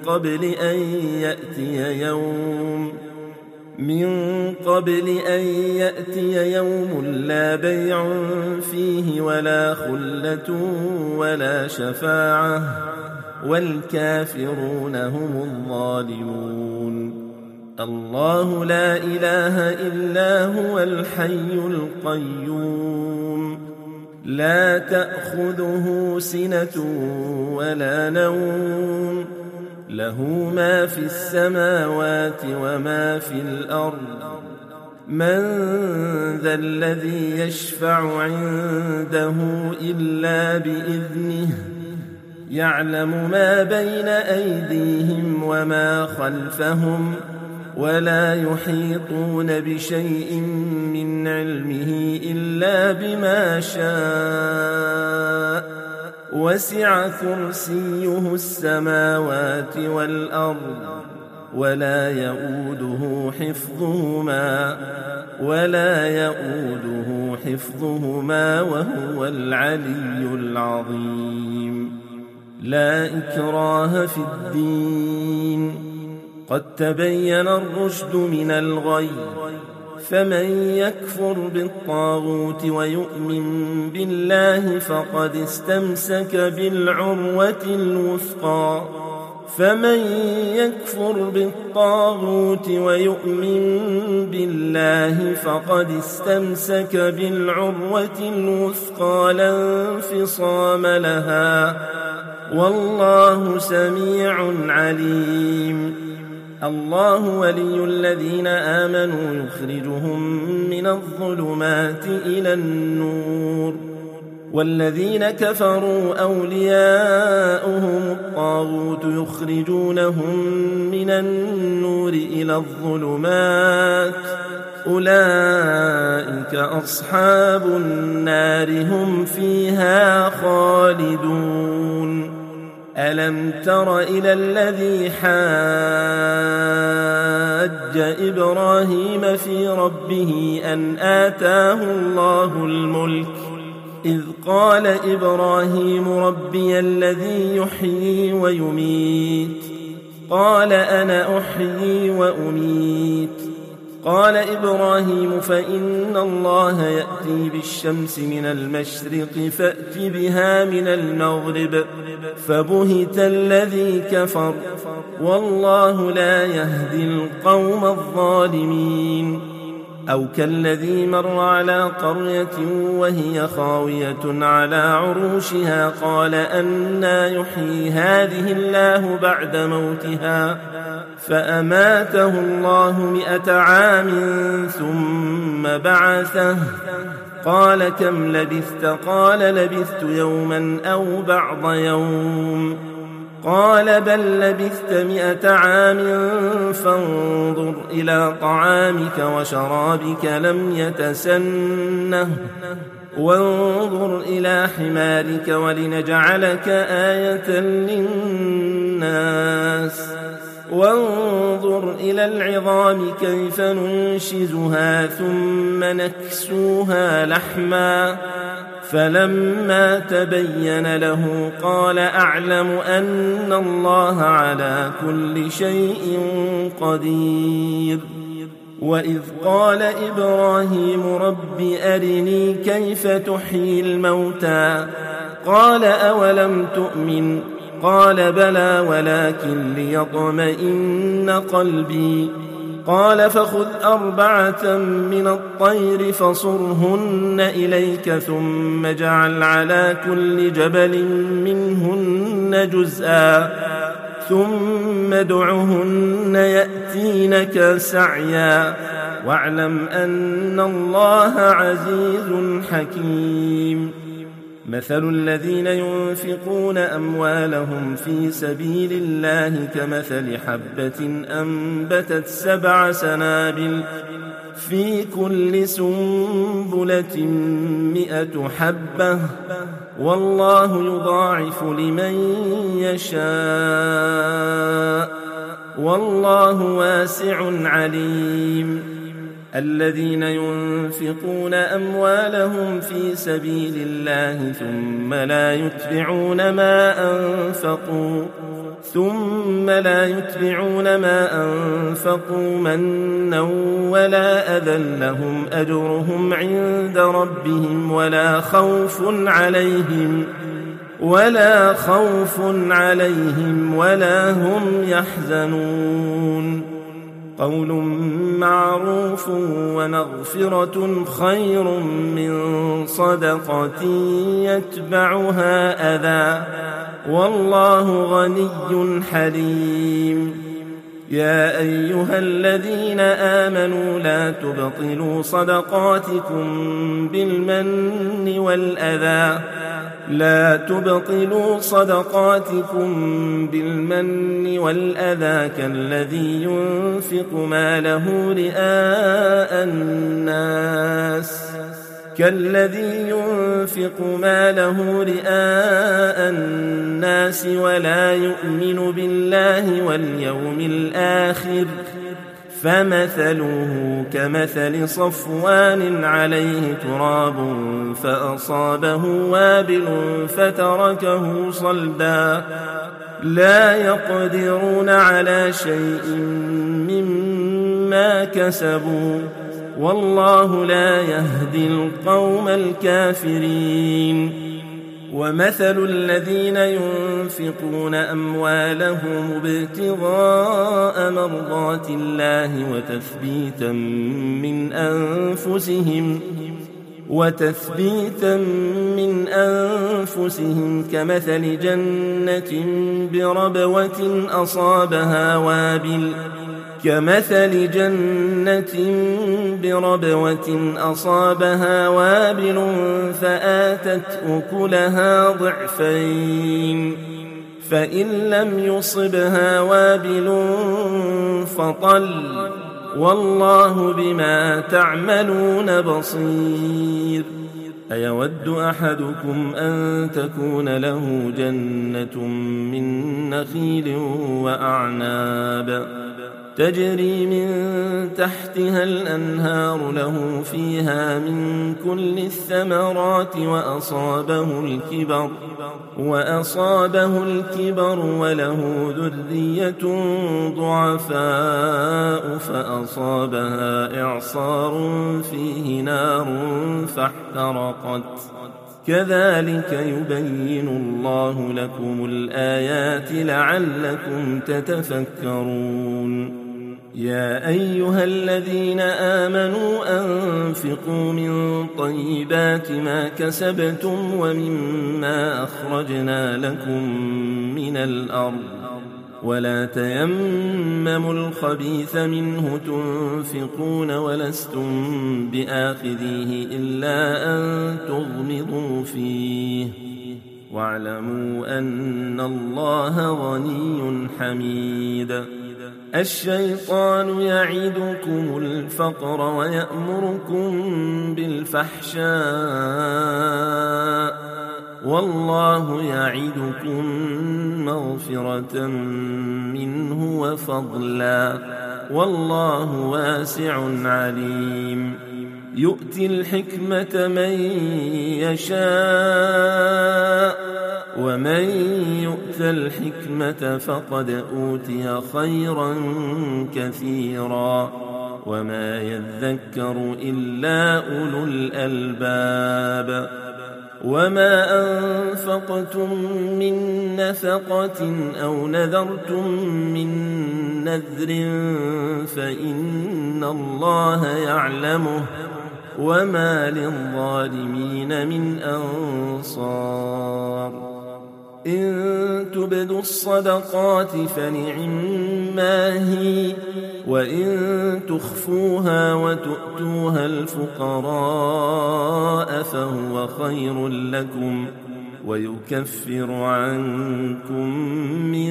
قبل أن يأتي يوم لا بيع فيه ولا خلة ولا شفاعة والكافرون هم الظالمون. الله لا إله إلا هو الحي القيوم لا تأخذه سنة ولا نوم له ما في السماوات وما في الأرض من ذا الذي يشفع عنده إلا بإذنه يعلم ما بين أيديهم وما خلفهم ولا يحيطون بشيء من علمه إلا بما شاء وسع كرسيه السماوات والأرض ولا يؤوده حفظهما وهو العلي العظيم. لا إكراه في الدين قد تبين الرشد من الغي فمن يكفر بالطاغوت ويؤمن بالله فقد استمسك بالعروة الوثقى لا انفصام لها والله سميع عليم. الله ولي الذين آمنوا يخرجهم من الظلمات إلى النور والذين كفروا أولياؤهم الطاغوت يخرجونهم من النور إلى الظلمات أولئك أصحاب النار هم فيها خالدون. ألم تر إلى الذي حاج إبراهيم في ربه أن آتاه الله الملك إذ قال إبراهيم ربي الذي يحيي ويميت قال أنا أحيي وأميت قال إبراهيم فإن الله يأتي بالشمس من المشرق فأت بها من المغرب فبهت الذي كفر والله لا يهدي القوم الظالمين. أو كالذي مر على قرية وهي خاوية على عروشها قال أنى يحيي هذه الله بعد موتها فأماته الله 100 عام ثم بعثه قال كم لبثت قال لبثت يوما أو بعض يوم قال بل لبثت 100 عام فانظر إلى طعامك وشرابك لم يتسنه وانظر إلى حمارك ولنجعلك آية للناس وانظر إلى العظام كيف ننشزها ثم نكسوها لحما فلما تبين له قال أعلم أن الله على كل شيء قدير. وإذ قال إبراهيم رب أرني كيف تحيي الموتى قال أولم تؤمن قال بلى ولكن ليطمئن قلبي قال فخذ 4 من الطير فصرهن إليك ثم اجعل على كل جبل منهن جزءا ثم ادعهن يأتينك سعيا واعلم أن الله عزيز حكيم. مثل الذين ينفقون أموالهم في سبيل الله كمثل حبة أنبتت 7 سنابل في كل سنبلة 100 حبة والله يضاعف لمن يشاء والله واسع عليم. الذين ينفقون أموالهم في سبيل الله ثم لا يتبعون ما أنفقوا منا ولا أذى لهم أجرهم عند ربهم ولا خوف عليهم ولا هم يحزنون. قول معروف ومغفرة خير من صدقة يتبعها أذى والله غني حليم. يا أيها الذين آمنوا لا تبطلوا صدقاتكم بالمن والأذى كالذي ينفق ماله رئاء الناس ولا يؤمن بالله واليوم الآخر فمثله كمثل صفوان عليه تراب فأصابه وابل فتركه صلدا لا يقدرون على شيء مما كسبوا والله لا يهدي القوم الكافرين. ومثل الذين ينفقون أموالهم ابتغاء مرضات الله وتثبيتا من أنفسهم كمثل جنة بربوة أصابها وابل فآتت أكلها ضعفين فإن لم يصبها وابل فطل والله بما تعملون بصير. أيود أحدكم أن تكون له جنة من نخيل وأعناب تجري من تحتها الأنهار له فيها من كل الثمرات وأصابه الكبر وله ذرية ضعفاء فأصابها إعصار فيه نار فاحترقت كذلك يبين الله لكم الآيات لعلكم تتفكرون. يا أيها الذين آمنوا أنفقوا من طيبات ما كسبتم ومما أخرجنا لكم من الأرض ولا تيمموا الخبيث منه تنفقون ولستم بآخذيه إلا أن تغمضوا فيه واعلموا أن الله غني حميد. الشيطان يعدكم الفقر ويأمركم بالفحشاء والله يعدكم مغفرة منه وفضلا والله واسع عليم. يؤتي الحكمة من يشاء ومن يؤت الحكمة فقد أوتي خيرا كثيرا وما يذكر إلا أولو الألباب. وما أنفقتم من نفقة أو نذرتم من نذر فإن الله يعلمه وما للظالمين من أنصار. إن تبدوا الصدقات فنعما هي وإن تخفوها وتؤتوها الفقراء فهو خير لكم ويكفر عنكم من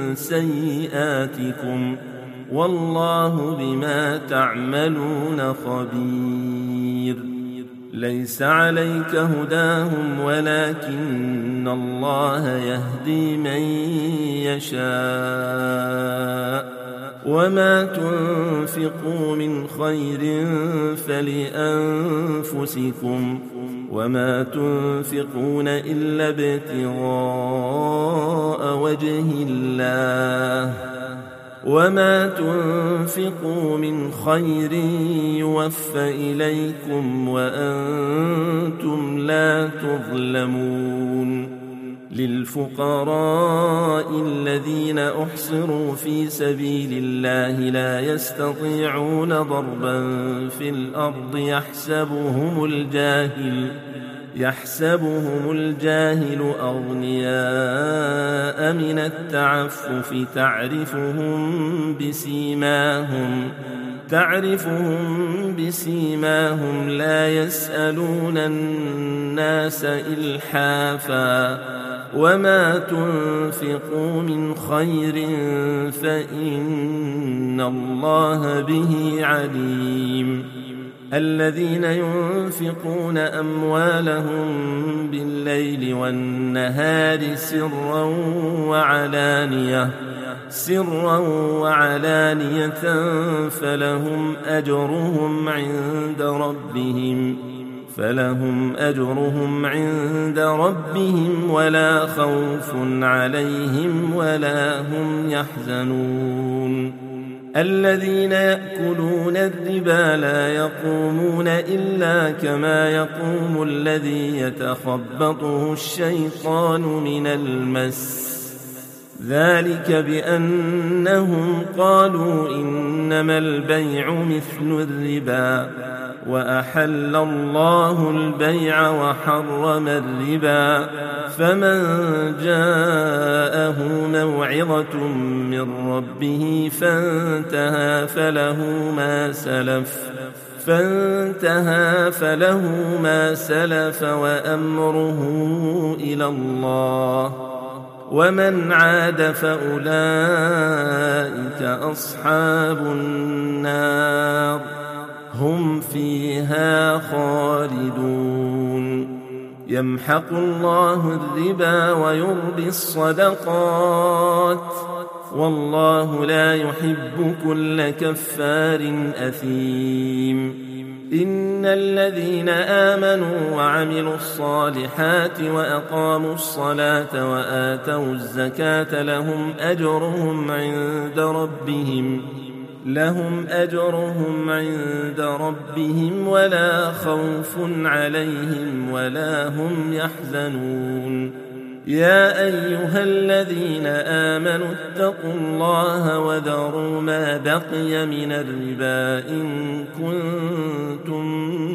سيئاتكم والله بما تعملون خبير. ليس عليك هداهم ولكن الله يهدي من يشاء وما تنفقوا من خير فلأنفسكم وما تنفقون إلا ابتغاء وجه الله وما تنفقوا من خير يوفى إليكم وأنتم لا تظلمون. للفقراء الذين أحصروا في سبيل الله لا يستطيعون ضربا في الأرض يحسبهم الجاهل أغنياء من التعفف تعرفهم بسيماهم لا يسألون الناس إلحافا وما تنفقوا من خير فإن الله به عليم. الذين ينفقون أموالهم بالليل والنهار سرا وعلانية فلهم أجرهم عند ربهم ولا خوف عليهم ولا هم يحزنون. الذين يأكلون الربا لا يقومون إلا كما يقوم الذي يتخبطه الشيطان من المس ذلك بأنهم قالوا إنما البيع مثل الربا وأحل الله البيع وحرم الربا فمن جاءه موعظة من ربه فانتهى فله ما سلف وأمره إلى الله ومن عاد فأولئك أصحاب النار هم فيها خالدون. يمحق الله الربا ويربي الصدقات والله لا يحب كل كفار أثيم. إن الذين آمنوا وعملوا الصالحات وأقاموا الصلاة وآتوا الزكاة لهم أجرهم عند ربهم ولا خوف عليهم ولا هم يحزنون. يا أيها الذين آمنوا اتقوا الله وذروا ما بقي من الربا إن كنتم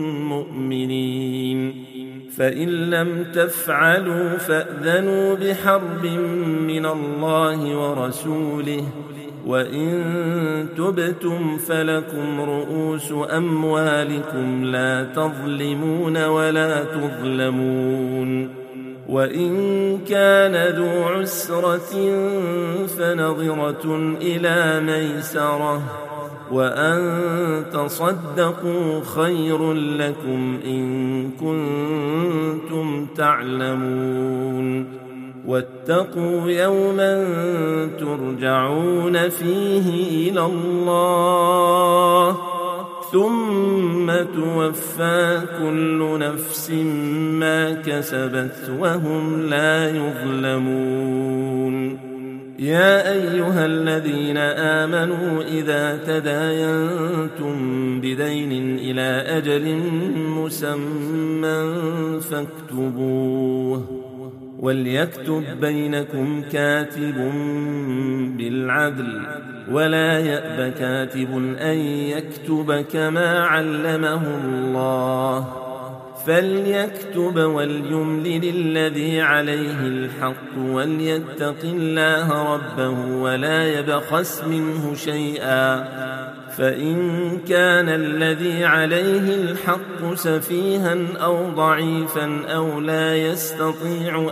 مؤمنين فإن لم تفعلوا فأذنوا بحرب من الله ورسوله وإن تبتم فلكم رؤوس أموالكم لا تظلمون ولا تظلمون. وإن كان ذو عسرة فنظرة إلى ميسرة وأن تصدقوا خير لكم إن كنتم تعلمون. واتقوا يوما ترجعون فيه إلى الله ثم توفى كل نفس ما كسبت وهم لا يظلمون. يا أيها الذين آمنوا إذا تداينتم بدين إلى أجل مسمى فاكتبوه وليكتب بينكم كاتب بالعدل ولا يأب كاتب أن يكتب كما علمه الله فليكتب وليملل الذي عليه الحق وليتق الله ربه ولا يبخس منه شيئا، فإن كان الذي عليه الحق سفيها أو ضعيفا أو لا يستطيع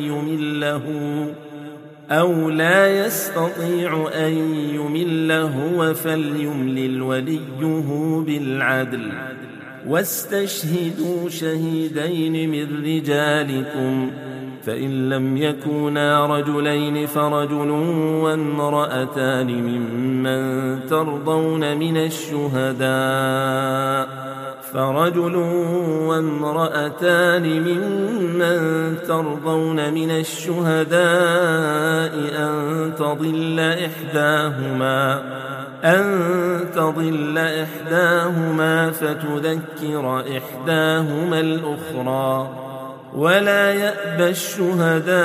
أن يمل هو فليملل وليه بالعدل، واستشهدوا شهيدين من رجالكم، فإن لم يكونا رجلين فرجل وامرأتان ممن ترضون من الشهداء أن تضل إحداهما فتذكر إحداهما الأخرى، ولا يأبى الشهداء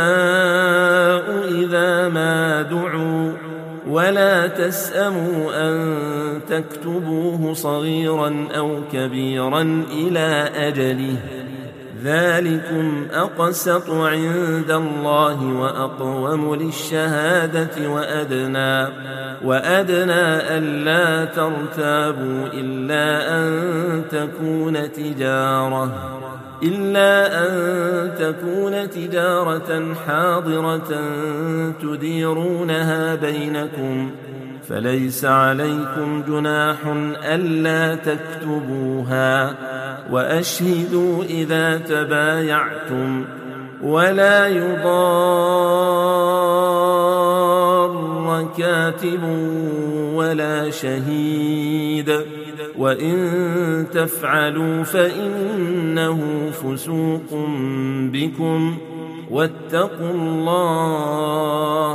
إذا ما دعوا، ولا تسأموا أن تكتبوه صغيرا أو كبيرا إلى أجله، ذلكم أقسط عند الله وأقوم للشهادة وأدنى ألا ترتابوا إلا أن تكون تجارة حاضرة تديرونها بينكم، فليس عليكم جناح ألا تكتبوها، وأشهدوا إذا تبايعتم، ولا يضار كاتب ولا شهيد، وإن تفعلوا فإنه فسوق بكم، واتقوا الله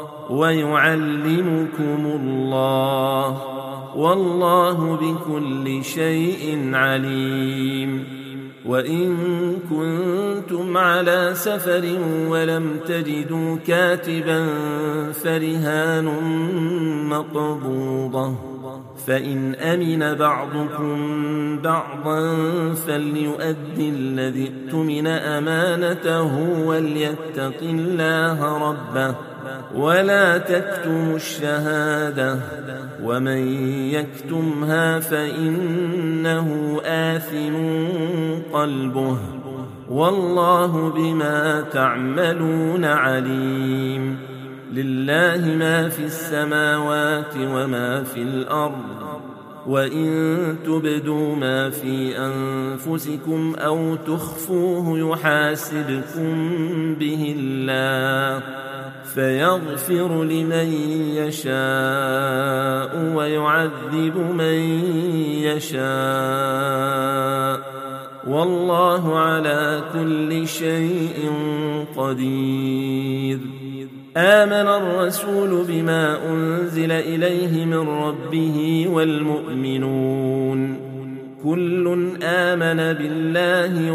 ويعلمكم الله، والله بكل شيء عليم. وإن كنتم على سفر ولم تجدوا كاتبا فرهان مقبوضة، فإن أمن بعضكم بعضا فليؤدي الذي اؤتمن أمانته وليتق الله ربه، ولا تكتموا الشهادة، ومن يكتمها فإنه آثم قلبه، والله بما تعملون عليم. لله ما في السماوات وما في الأرض، وإن تبدوا ما في أنفسكم أو تخفوه يحاسبكم به الله، فيغفر لمن يشاء ويعذب من يشاء، والله على كل شيء قدير. آمن الرسول بما أنزل إليه من ربه والمؤمنون كل آمن بالله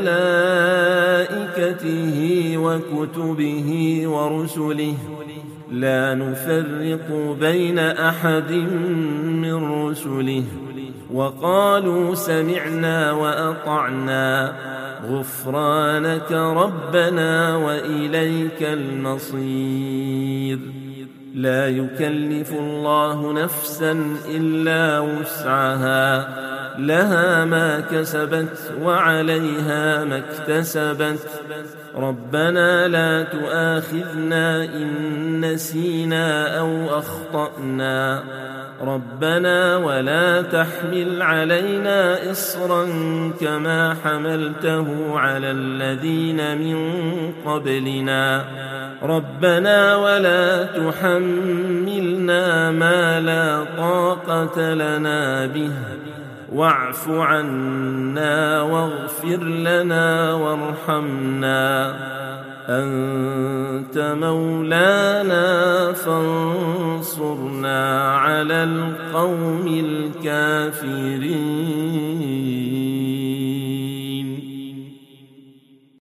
وملائكته وكتبه ورسله لا نفرق بين أحد من رسله، وقالوا سمعنا وأطعنا غفرانك ربنا وإليك المصير. لا يكلف الله نفسا إلا وسعها، لها ما كسبت وعليها ما اكتسبت، ربنا لا تؤاخذنا إن نسينا أو أخطأنا، ربنا ولا تحمل علينا إصرا كما حملته على الذين من قبلنا، ربنا ولا تحملنا ما لا طاقة لنا به، واعف عنا واغفر لنا وارحمنا، أنت مولانا فانصرنا على القوم الكافرين.